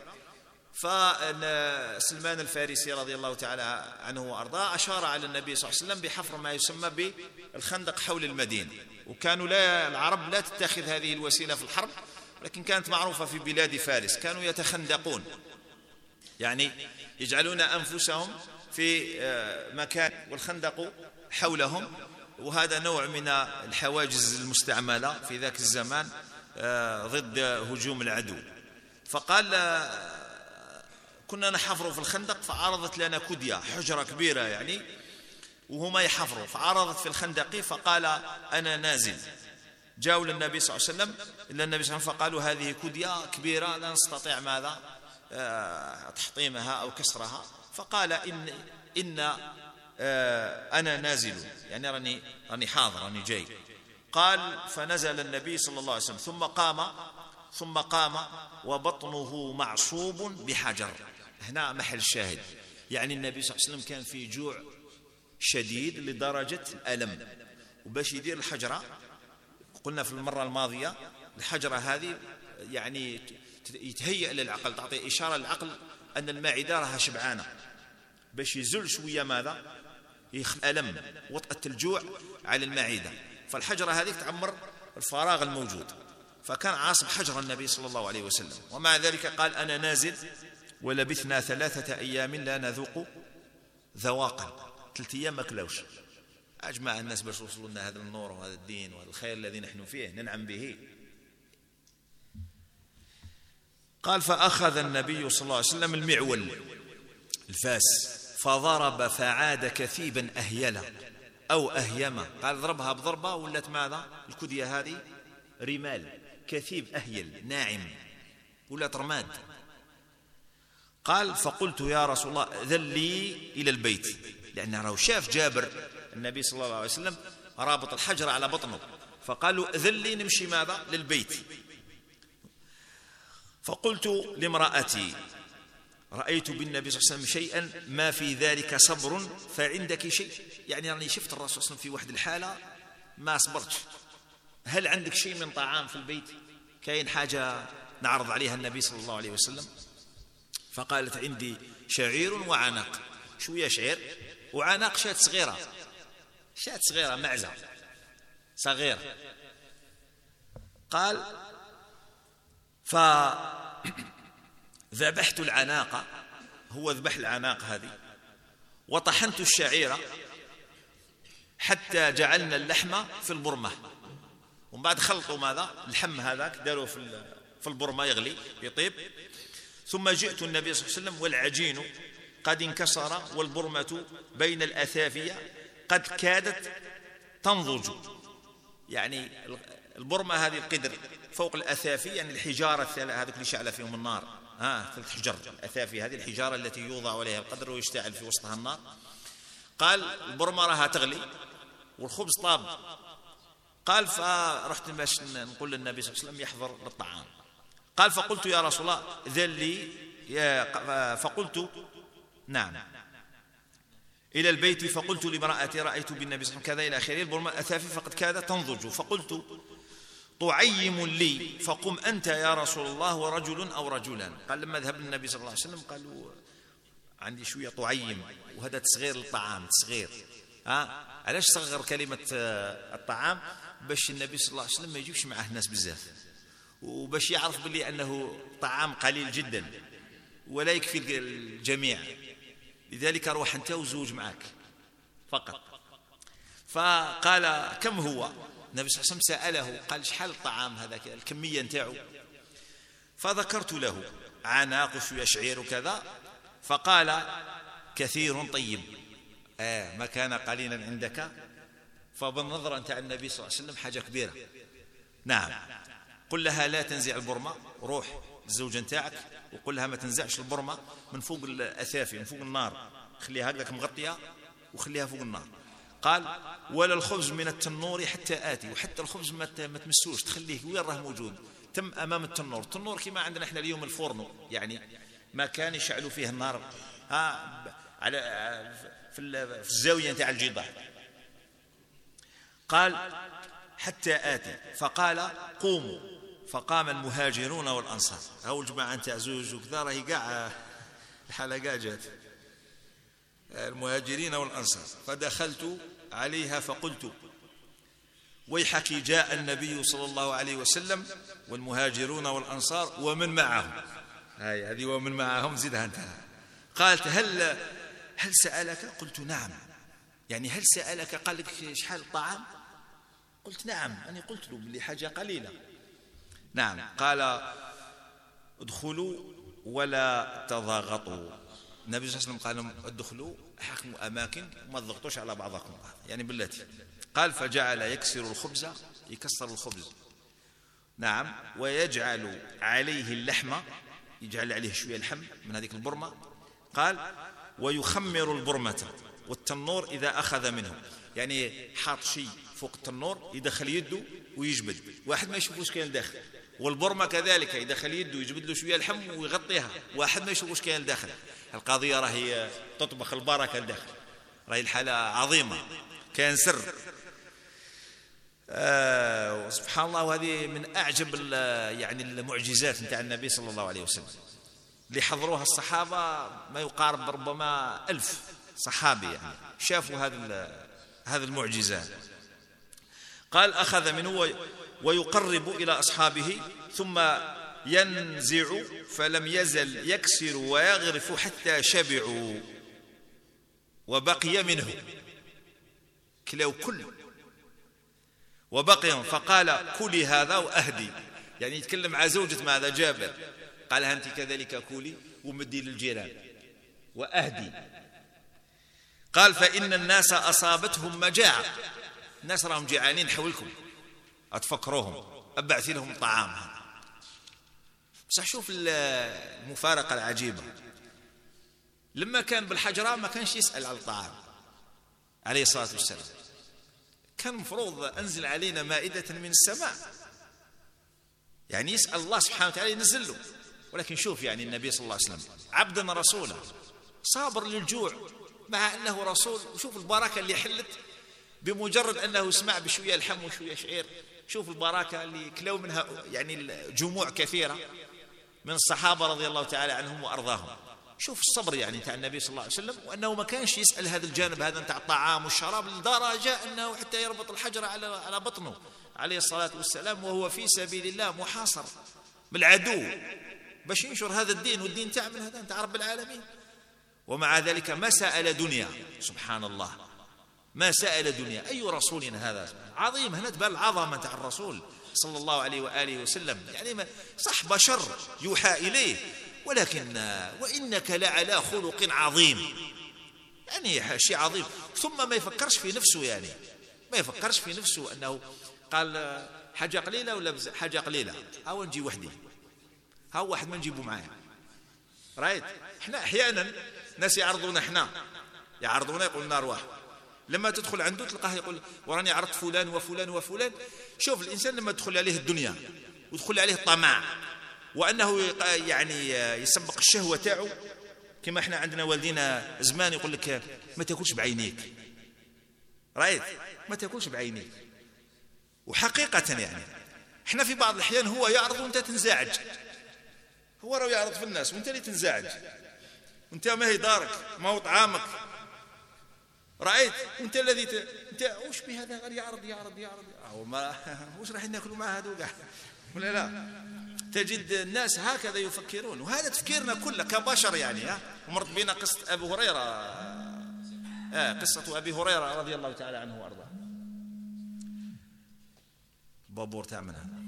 [SPEAKER 1] فسلمان الفارسي رضي الله تعالى عنه وأرضاه أشار على النبي صلى الله عليه وسلم بحفر ما يسمى بالخندق حول المدينة. وكانوا العرب لا تتخذ هذه الوسيلة في الحرب، لكن كانت معروفة في بلاد فارس، كانوا يتخندقون، يعني يجعلون أنفسهم في مكان والخندق حولهم. وهذا نوع من الحواجز المستعملة في ذاك الزمان ضد هجوم العدو. فقال: كنا نحفر في الخندق فعرضت لنا كدية، حجرة كبيرة يعني، وهما يحفروا، فعرضت في الخندق فقال: أنا نازل. جاءوا للنبي صلى الله عليه وسلم إلا النبي صلى الله عليه وسلم فقالوا: هذه كدية كبيرة لا نستطيع ماذا تحطيمها أو كسرها. فقال: إن أنا نازل، يعني راني حاضر، راني جاي. قال: فنزل النبي صلى الله عليه وسلم ثم قام وبطنه معصوب بحجر. هنا محل الشاهد، يعني النبي صلى الله عليه وسلم كان في جوع شديد لدرجة الألم، وباش يدير الحجرة، قلنا في المرة الماضية الحجرة هذه يعني يتهيأ للعقل، تعطي إشارة للعقل أن المعدة راها شبعانة، باش يزل شوية ماذا ألم وطأة الجوع على المعدة. فالحجرة هذه تعمر الفراغ الموجود، فكان عاصب حجر النبي صلى الله عليه وسلم. ومع ذلك قال: أنا نازل. ولبثنا 3 أيام لا نذوق ذواقا، 3 أيام ما كلاوش. أجمع الناس باش يوصلوا لنا هذا النور وهذا الدين وهذا الخير الذي نحن فيه ننعم به. قال: فأخذ النبي صلى الله عليه وسلم المعول الفاس فضرب فعاد كثيبا أهيلا أو أهيما. قال: ضربها بضربة ولت ماذا الكدية هذه رمال، كثيب أهيل ناعم ولت رماد. قال: فقلت: يا رسول الله ذلي إلى البيت، لأنه راه شاف جابر النبي صلى الله عليه وسلم رابط الحجر على بطنه، فقالوا: ذلي نمشي ماذا للبيت. فقلت لامرأتي: رأيت بالنبي صلى الله عليه وسلم شيئا ما في ذلك صبر فعندك شيء، يعني راني شفت الرسول صلى الله عليه وسلم في واحد الحالة ما صبرتش، هل عندك شيء من طعام في البيت، كاين حاجة نعرض عليها النبي صلى الله عليه وسلم؟ فقالت: عندي شعير وعناق، شوية شعير وعناق، شاة صغيرة معزة صغيرة. قال: فذبحت العناق، هو ذبح العناق هذه، وطحنت الشعير حتى جعلنا اللحم في البرمة، ومن بعد خلطوا ماذا اللحم هذاك داروا في البرمة يغلي يطيب. ثم جئت النبي صلى الله عليه وسلم والعجين قد انكسر والبرمة بين الأثافية قد كادت تنضج، يعني البرمة هذه القدر فوق الأثافي، يعني الحجارة هذوك اللي شعل فيهم النار، 3 حجر الأثافي، هذه الحجارة التي يوضع عليها القدر ويشتعل في وسطها النار. قال: البرمة راها تغلي والخبز طاب. قال: فرحت باش نقول للنبي صلى الله عليه وسلم يحضر للطعام. قال: فقلت: يا رسول الله ذلي، فقلت: نعم إلى البيت. فقلت لامرأتي: رأيت بالنبي صلى الله عليه وسلم كذا إلى آخره، البرمة الأثافي فقد كادت تنضج. طعيم لي فقم أنت يا رسول الله ورجل أو رجلان. قال لما ذهب النبي صلى الله عليه وسلم قالوا عندي شوية طعيم، وهذا تصغير الطعام، تصغير. علاش صغر كلمة الطعام؟ باش النبي صلى الله عليه وسلم ما يجيبش معه الناس بزاف، وباش يعرف باللي أنه طعام قليل جدا ولا يكفي الجميع، لذلك روح أنت وزوج معك فقط. فقال كم هو؟ النبي صلى الله عليه وسلم سأله قال شحال الطعام هذا الكمية نتاعو؟ فذكرت له عناق وشوية شعير وكذا، فقال كثير طيب، ما كان قليلا عندك. فبالنظرة نتاع النبي صلى الله عليه وسلم حاجة كبيرة. نعم. قل لها لا تنزع البرمة، روح الزوجة نتاعك وقل لها ما تنزعش البرمة من فوق الأثافي، من فوق النار، خليها هكذاك مغطية وخليها فوق النار. قال ولا الخبز من التنور حتى آتي، وحتى الخبز ما تمسوش، تخليه وين راه موجود، تم أمام التنور. التنور كما عندنا احنا اليوم الفورنو، يعني ما كان يشعلوا فيه النار على في الزاوية نتاع الجدار. قال حتى آتي، فقال قوموا، فقام المهاجرون والأنصار. هاو الجماعة نتاع زوج وكذا راهي قاع الحالة قاع جات، المهاجرين والأنصار. فدخلت عليها فقلت ويحك جاء النبي صلى الله عليه وسلم والمهاجرون والأنصار ومن معهم. هذه ومن معهم زدها انت. قالت هل سألك؟ قلت نعم. يعني هل سألك قال لك شحال الطعام؟ قلت نعم، أنا قلت له بلي حاجة قليلة. نعم. قال ادخلوا ولا تضاغطوا. النبي صلى الله عليه وسلم قال لهم ادخلوا، حكموا أماكن وما تضغطوش على بعضكم، يعني بالتي. قال فجعل يكسر الخبز، يكسر الخبز. نعم. ويجعل عليه اللحمة، يجعل عليه شوية اللحم من هذيك البرمة. قال ويخمر البرمة والتنور إذا أخذ منه، يعني حاط شيء فوق التنور يدخل يده ويجبد، واحد ما يشوف واش كاين داخل. والبرمة كذلك يدخل يده ويجبد له شوية اللحم ويغطيها، واحد ما يشوف واش كاين داخل. القضية راهي تطبخ البركة الداخل، راهي الحالة عظيمة، كان سر. سبحان الله. وهذه من أعجب يعني المعجزات نتاع النبي صلى الله عليه وسلم اللي حضروها الصحابة، ما يقارب ربما 1000 صحابي يعني شافوا هذا المعجزات. قال أخذ منه ويقرب إلى أصحابه ثم ينزع، فلم يزل يكسر ويغرف حتى شبعوا وبقي منه كلاو كل وبقي. فقال كلي هذا وأهدي، يعني يتكلم مع زوجة ماذا جابر، قال أنت كذلك كولي ومدي للجيران وأهدي. قال فإن الناس أصابتهم مجاعة، الناس راهم جيعانين حولكم، أتفكروهم أبعثي لهم طعام. بس شوف المفارقة العجيبة، لما كان بالحجرة ما كانش يسأل على الطعام عليه الصلاة والسلام، كان مفروض أنزل علينا مائدة من السماء، يعني يسأل الله سبحانه وتعالى ينزل له. ولكن شوف يعني النبي صلى الله عليه وسلم عبدا رسولا صابر للجوع مع أنه رسول، وشوف البركة اللي حلت بمجرد أنه سمع بشوية الحم وشوية شعير. شوف البركة اللي كلوا منها يعني جموع كثيرة من الصحابة رضي الله تعالى عنهم وأرضاهم. شوف الصبر يعني تاع النبي صلى الله عليه وسلم، وأنه ما كانش يسأل هذا الجانب هذا نتاع الطعام والشراب لدرجة أنه حتى يربط الحجر على بطنه عليه الصلاة والسلام، وهو في سبيل الله محاصر بالعدو باش ينشر هذا الدين، والدين تاع من هذا نتاع رب العالمين. ومع ذلك ما سأل دنيا، سبحان الله، ما سأل دنيا. أي رسول هذا عظيم، هنا تبان العظمة تاع الرسول صلى الله عليه وآله وسلم. يعني صح بشر يوحى إليه، ولكن وإنك لعلى خلق عظيم، يعني شيء عظيم. ثم ما يفكرش في نفسه، يعني ما يفكرش في نفسه أنه قال حاجة قليلة ولا حاجة قليلة، هاو نجي وحدي، هاو واحد ما نجيبه معايا. رايت احنا احيانا ناس يعرضون، احنا يعرضون يقول لنا ارواح، لما تدخل عنده تلقاه يقول وراني عرضت فلان وفلان وفلان. شوف الانسان لما تدخل عليه الدنيا وتدخل عليه الطمع، وانه يعني يسبق الشهوه تاعو، كما احنا عندنا والدينا زمان يقول لك ما تاكلش بعينيك، رايت ما تاكلش بعينيك. وحقيقه يعني احنا في بعض الأحيان هو يعرض وانت تنزعج، هو راه يعرض في الناس وانت اللي تنزعج، وانت ما هي دارك ما هو طعامك، رأيت وانت الذي انت وش بهذا غير يعرض أو ما وش راح ناكلوا مع هذو كاع ولا لا؟ تجد الناس هكذا يفكرون، وهذا تفكيرنا كله كبشر يعني. ومرت بنا قصة أبي هريرة، قصة أبي هريرة رضي الله تعالى عنه وأرضاه. بابور تعمل هذا.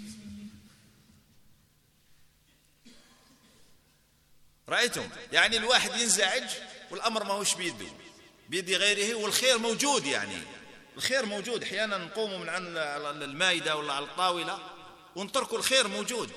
[SPEAKER 1] رأيتم يعني الواحد ينزعج والأمر ما هوش بيد غيره، والخير موجود، يعني الخير موجود. أحيانا نقوم من عن المائدة ولا على الطاولة ونتركوا الخير موجود.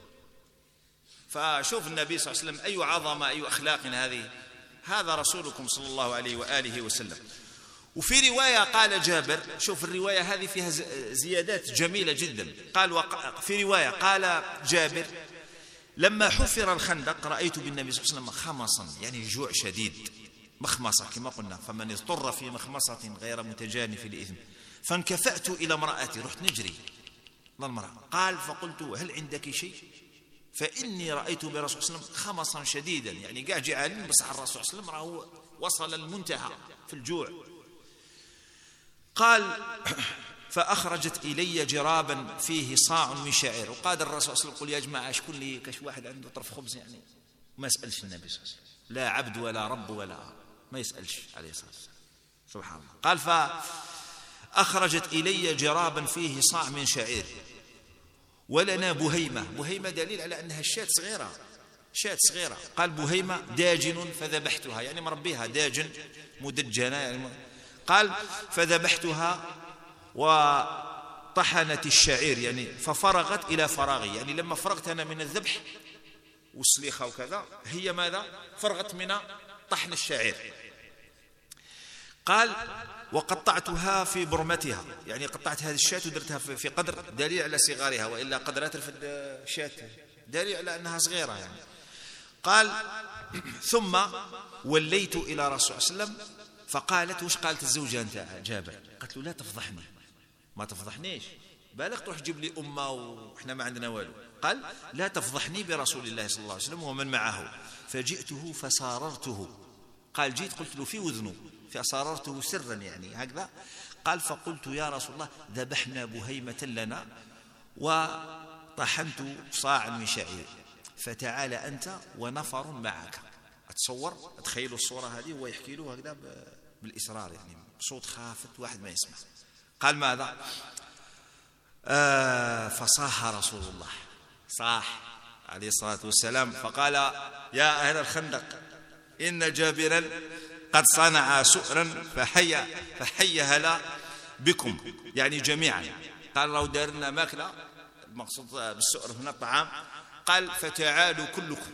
[SPEAKER 1] فشوف النبي صلى الله عليه وسلم أي عظمة أي أخلاق هذه، هذا رسولكم صلى الله عليه وآله وسلم. وفي رواية قال جابر، شوف الرواية هذه فيها زيادات جميلة جدا. قال في رواية قال جابر: لما حفر الخندق رأيت بالنبي صلى الله عليه وسلم خمصا، يعني جوع شديد، مخمصة كما قلنا، فمن اضطر في مخمصة غير متجانف لإثم. فانكفأت إلى امرأتي، رحت نجري للمرأة. قال فقلت: هل عندك شيء؟ فإني رأيت برسول الله صلى الله عليه وسلم خمصا شديدا، يعني قاع جعان، بس على الرسول صلى الله عليه وسلم راه وصل المنتهى في الجوع. قال فأخرجت إلي جرابا فيه صاع من شعير. وقال الرسول صلى الله عليه وسلم: قل يا جماعة شكون لي كاش واحد عنده طرف خبز، يعني ما يسألش النبي صلى الله عليه وسلم، لا عبد ولا رب ولا ما يسألش عليه الصلاة والسلام، سبحان الله. قال فأخرجت إلي جرابا فيه صاع من شعير ولنا بهيمة دليل على أنها شاة صغيرة. قال بهيمة داجن فذبحتها، يعني مربيها داجن مدجنة يعني. قال فذبحتها وطحنت الشعير، يعني ففرغت إلى فراغي، يعني لما فرغت أنا من الذبح والسليخة وكذا، هي ماذا؟ فرغت من طحن الشعير. قال وقطعتها في برمتها، يعني قطعت هذه الشاة ودرتها في قدر، دليل على صغارها، وإلا قدرات الشاة دليل على أنها صغيرة يعني. قال ثم وليت إلى رسول الله صلى الله عليه وسلم. فقالت: وش قالت الزوجة أنت جابر؟ قالت له: لا تفضحني، ما تفضحنيش، بالك تروح تجيب لي أمة وإحنا ما عندنا والو. قال: لا تفضحني برسول الله صلى الله عليه وسلم ومن معه. فجئته فساررته. قال جيت قلت له في وذنه، فساررته سرا يعني هكذا. قال فقلت: يا رسول الله ذبحنا بهيمة لنا وطحنت صاعا من شعير، فتعال أنت ونفر معك. أتصور أتخيلوا الصورة هذه، هو يحكي له هكذا بالإسرار، يعني صوت خافت واحد ما يسمع. قال ماذا؟ فصاح رسول الله، صاح عليه الصلاة والسلام، فقال: يا أهل الخندق إن جابرا قد صنع سؤرا فحي هلا بكم، يعني جميعا. قال: لو دارنا ماكلة، المقصود بالسؤر هنا الطعام. قال: فتعالوا كلكم.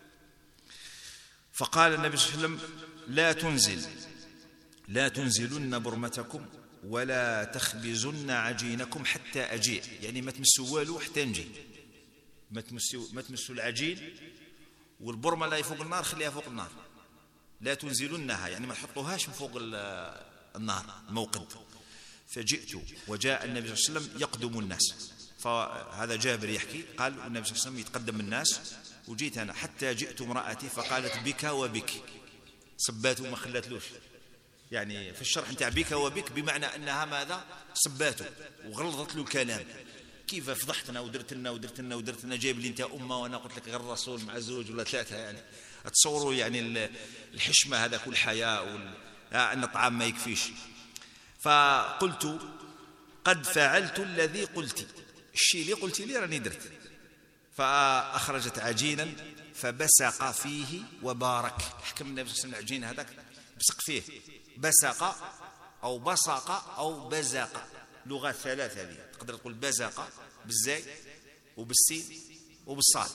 [SPEAKER 1] فقال النبي صلى الله عليه وسلم: لا تنزلن برمتكم ولا تخبزن عجينكم حتى أجيء، يعني ما تمسوا والو حتى نجي، ما تمسوا العجين، والبرمة لا فوق النار خليها فوق النار، لا تنزلنها يعني ما تحطوهاش من فوق النار الموقد. فجئت وجاء النبي صلى الله عليه وسلم يقدم الناس، فهذا جابر يحكي، قال النبي صلى الله عليه وسلم يتقدم الناس، وجيت أنا حتى جئت امرأتي فقالت: بك وبك، صباته ما خلاتلوش، يعني في الشرح نتاع بك وبك بمعنى أنها ماذا؟ صباته وغلظت له الكلام. كيف فضحتنا ودرت لنا جايب لي انت أمة وأنا قلت لك غير الرسول مع زوج ولا ثلاثة، يعني اتصوروا يعني الحشمة هذا والحياء أن الطعام ما يكفيش. فقلت: قد فعلت الذي قلت، الشيء اللي قلت لي راني درت. فأخرجت عجينا فبسق فيه وبارك. حكم النبي صلى الله عليه وسلم العجين هذاك بسق فيه، بسق أو بصق أو بزق، لغات ثلاث هذه، تقدر تقول بزق بالزاي وبالسين وبالصاد.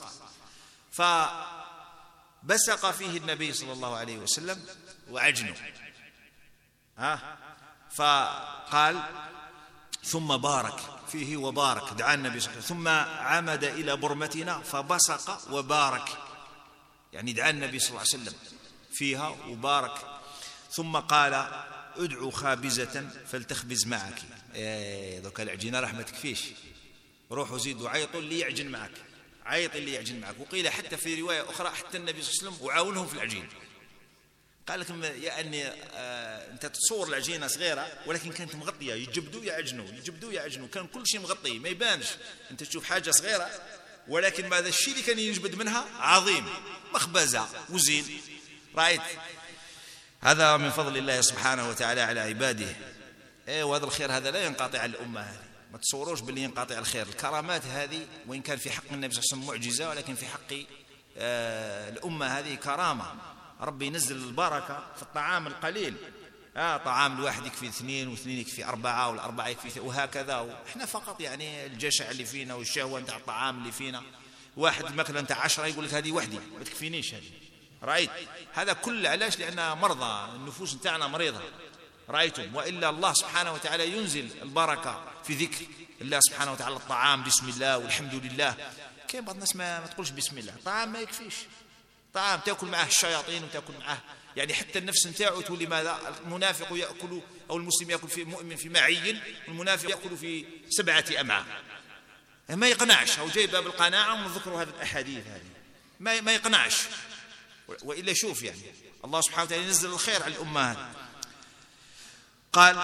[SPEAKER 1] فبسق فيه النبي صلى الله عليه وسلم وعجنه، فقال ثم بارك فيه وبارك، دعا النبي صلى الله عليه وسلم، ثم عمد إلى برمتنا فبصق وبارك، يعني دعا النبي صلى الله عليه وسلم فيها وبارك. ثم قال: ادعو خابزة فلتخبز معك. ذوك العجينة راح ما تكفيش، روحوا زيدوا عيطوا اللي يعجن معك، عيط اللي يعجن معك. وقيل حتى في رواية أخرى حتى النبي صلى الله عليه وسلم وعاونهم في العجين. قال لكم يعني أنت تصور العجينة صغيرة ولكن كانت مغطية، يجبدوا يعجنوا، كان كل شيء مغطي ما يبانش. أنت تشوف حاجة صغيرة ولكن هذا الشيء اللي كان ينجبد منها عظيم، مخبزة وزين. رأيت هذا من فضل الله سبحانه وتعالى على عباده. وهذا الخير هذا لا ينقطع على الأمة هذه، ما تصوروش باللي ينقطع الخير. الكرامات هذه وإن كان في حق النبي صلى الله عليه وسلم معجزة، ولكن في حق الأمة هذه كرامة. ربي ينزل البركة في الطعام القليل. طعام الواحد يكفي 2، واثنين يكفي 4، والأربعة يكفي وهكذا. وإحنا فقط يعني الجشع اللي فينا والشهوة نتاع الطعام اللي فينا. واحد مثلا نتاع 10 يقول لك هذه وحدي ما تكفينيش هذه. رأيت هذا كل علاش؟ لأننا مرضى، النفوس نتاعنا مريضة. رأيتم؟ وإلا الله سبحانه وتعالى ينزل البركة في ذكر الله سبحانه وتعالى. الطعام بسم الله والحمد لله. كاين بعض الناس ما تقولش بسم الله، الطعام ما يكفيش. طعام تأكل معه الشياطين وتأكل معه يعني حتى النفس نتاعو تولي ماذا؟ المنافق يأكل أو المسلم يأكل في مؤمن في معين، والمنافق يأكل في 7 أمعاء. ما يقنعش. أو جاي باب القناعة ومن ذكر هذه الأحاديث هذه ما يقنعش. وإلا شوف يعني الله سبحانه وتعالى ينزل الخير على الأمهات. قال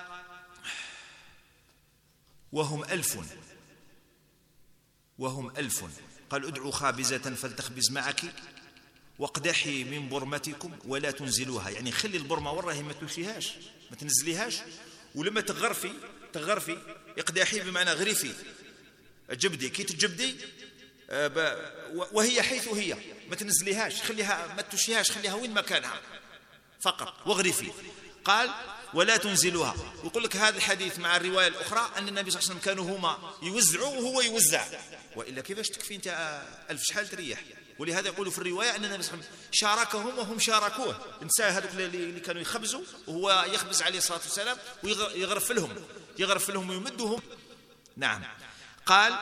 [SPEAKER 1] وهم ألف قال ادعوا خابزة فلتخبز معك واقدحي من برمتكم ولا تنزلوها. يعني خلي البرمة والله ما توشيهاش، ما تنزليهاش. ولما تغرفي اقدحي بمعنى غرفي، جبدي كي تجبدي وهي حيث هي، ما تنزليهاش، خليها ما توشيهاش، خليها وين مكانها فقط واغرفي. قال ولا تنزلوها. ويقول لك هذا الحديث مع الرواية الأخرى أن النبي صلى الله عليه وسلم كانوا هما يوزعوا وهو يوزع. وإلا كيفاش تكفي أنت 1000 شحال تريح؟ ولهذا يقولوا في الرواية أن النبي صلى الله عليه وسلم شاركهم وهم شاركوه. النساء هذوك اللي كانوا يخبزوا وهو يخبز عليه الصلاة والسلام ويغرف لهم ويمدهم. نعم. قال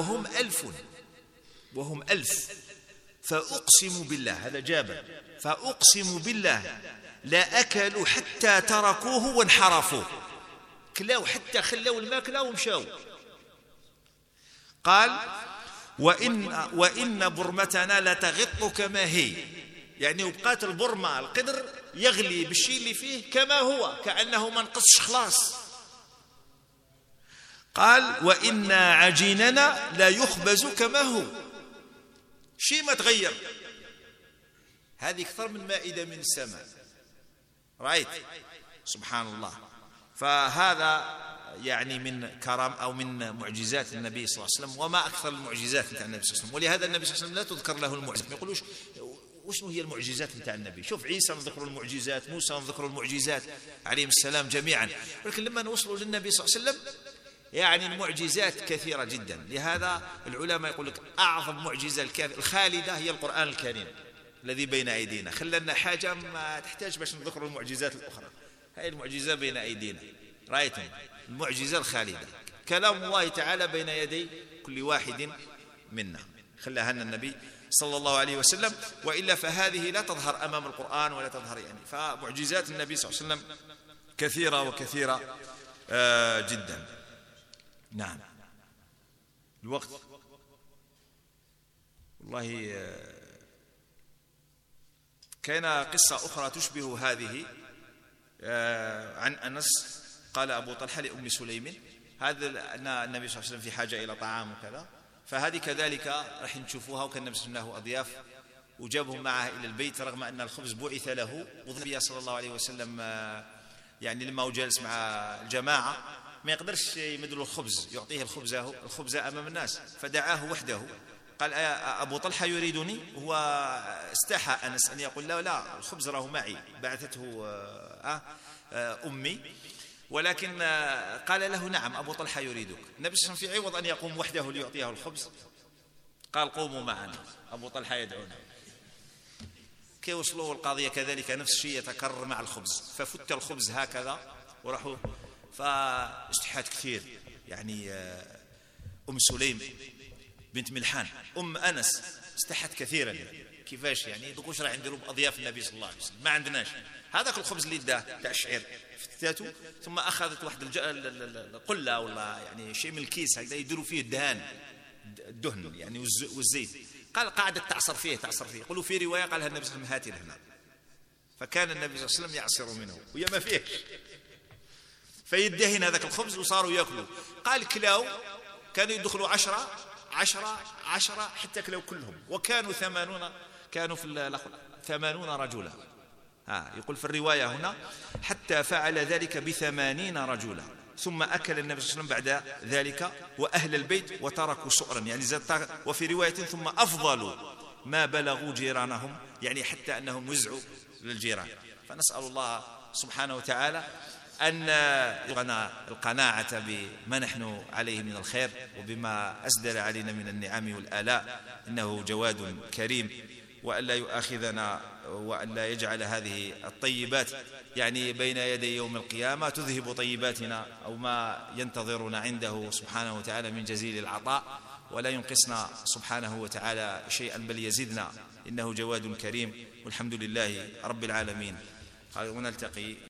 [SPEAKER 1] وهم ألف فأقسم بالله، هذا جابر، فأقسم بالله لا أكلوا حتى تركوه وانحرفوا. كلاو حتى خلوا الماكلة ومشاو. قال وإن برمتنا لتغط كما هي. يعني وبقات البرمة القدر يغلي بالشيء اللي فيه كما هو، كأنه ما نقصش خلاص. قال وإن عجيننا لا يخبز كما هو، شيء ما تغير. هذه أكثر من مائدة من السماء. رأيت؟ سبحان الله. فهذا يعني من كرم أو من معجزات النبي صلى الله عليه وسلم. وما أكثر المعجزات نتاع النبي صلى الله عليه وسلم. ولهذا النبي صلى الله عليه وسلم لا تذكر له المعجزات. ما يقولوش وشنو هي المعجزات نتاع النبي. شوف عيسى نذكر المعجزات، موسى نذكر المعجزات عليهم السلام جميعا. ولكن لما نوصلوا للنبي صلى الله عليه وسلم يعني المعجزات كثيرة جدا. لهذا العلماء يقول لك أعظم معجزة الخالدة هي القرآن الكريم الذي بين أيدينا. خلنا حاجة ما تحتاج باش نذكر المعجزات الأخرى. هاي المعجزة بين أيدينا. رأيتم المعجزة الخالدة كلام الله تعالى بين يدي كل واحد منا، خلاها لنا النبي صلى الله عليه وسلم. وإلا فهذه لا تظهر أمام القرآن ولا تظهر يعني. فمعجزات النبي صلى الله عليه وسلم كثيرة وكثيرة جدا. نعم. الوقت والله كان قصة أخرى تشبه هذه عن أنس. قال أبو طلحة لأم سليم هذا أن النبي صلى الله عليه وسلم في حاجة إلى طعام وكذا، فهذه كذلك راح نشوفوها. وكان النبي صلى الله عليه وسلم له أضياف وجابهم معه إلى البيت رغم أن الخبز بعث له. والنبي صلى الله عليه وسلم يعني لما هو جالس مع الجماعة ما يقدرش يمد له الخبز، يعطيه الخبز أمام الناس، فدعاه وحده. قال أبو طلحة يريدني. هو استحى أنس أن يقول لا الخبز راه معي، بعثته أمي. ولكن قال له نعم أبو طلحة يريدك. النبي صلى الله عليه وسلم في عوض أن يقوم وحده ليعطيه الخبز قال قوموا معنا، أبو طلحة يدعونا. كي وصلوا القضية كذلك نفس الشيء يتكرر مع الخبز. ففت الخبز هكذا وراحوا. فاستحات كثير يعني. أم سليم بنت ملحان أم أنس استحت كثيرا كيفاش يعني دوك راه نديروا باضياف النبي صلى الله عليه وسلم؟ ما عندناش هذاك الخبز اللي داه تاع الشعير فتاتو، ثم اخذت واحد القله ولا يعني شيء من الكيس هكذا يديروا فيه الدهن يعني والزيت، قال قعدت تعصر فيه يقولوا في روايه قالها النبي صلى الله عليه وسلم هاتي لهنا، فكان النبي صلى الله عليه وسلم يعصر منه ويا ما فيهش، فيدهن هذاك الخبز وصاروا ياكلوا. قال كلاو كانوا يدخلوا 10 حتى كلاو كلهم، وكانوا 80، كانوا في 80 رجلا. يقول في الرواية هنا حتى فعل ذلك ب80 رجلا، ثم أكل النبي صلى الله عليه وسلم بعد ذلك وأهل البيت وتركوا سؤرا، يعني وفي رواية ثم أفضلوا ما بلغوا جيرانهم، يعني حتى أنهم وزعوا للجيران. فنسأل الله سبحانه وتعالى أن يرزقنا القناعة بما نحن عليه من الخير وبما أسدل علينا من النعم والآلاء، إنه جواد كريم، وألا يؤاخذنا وألا يجعل هذه الطيبات يعني بين يدي يوم القيامة تذهب طيباتنا أو ما ينتظرنا عنده سبحانه وتعالى من جزيل العطاء، ولا ينقصنا سبحانه وتعالى شيئا بل يزدنا، إنه جواد كريم. والحمد لله رب العالمين. ونلتقي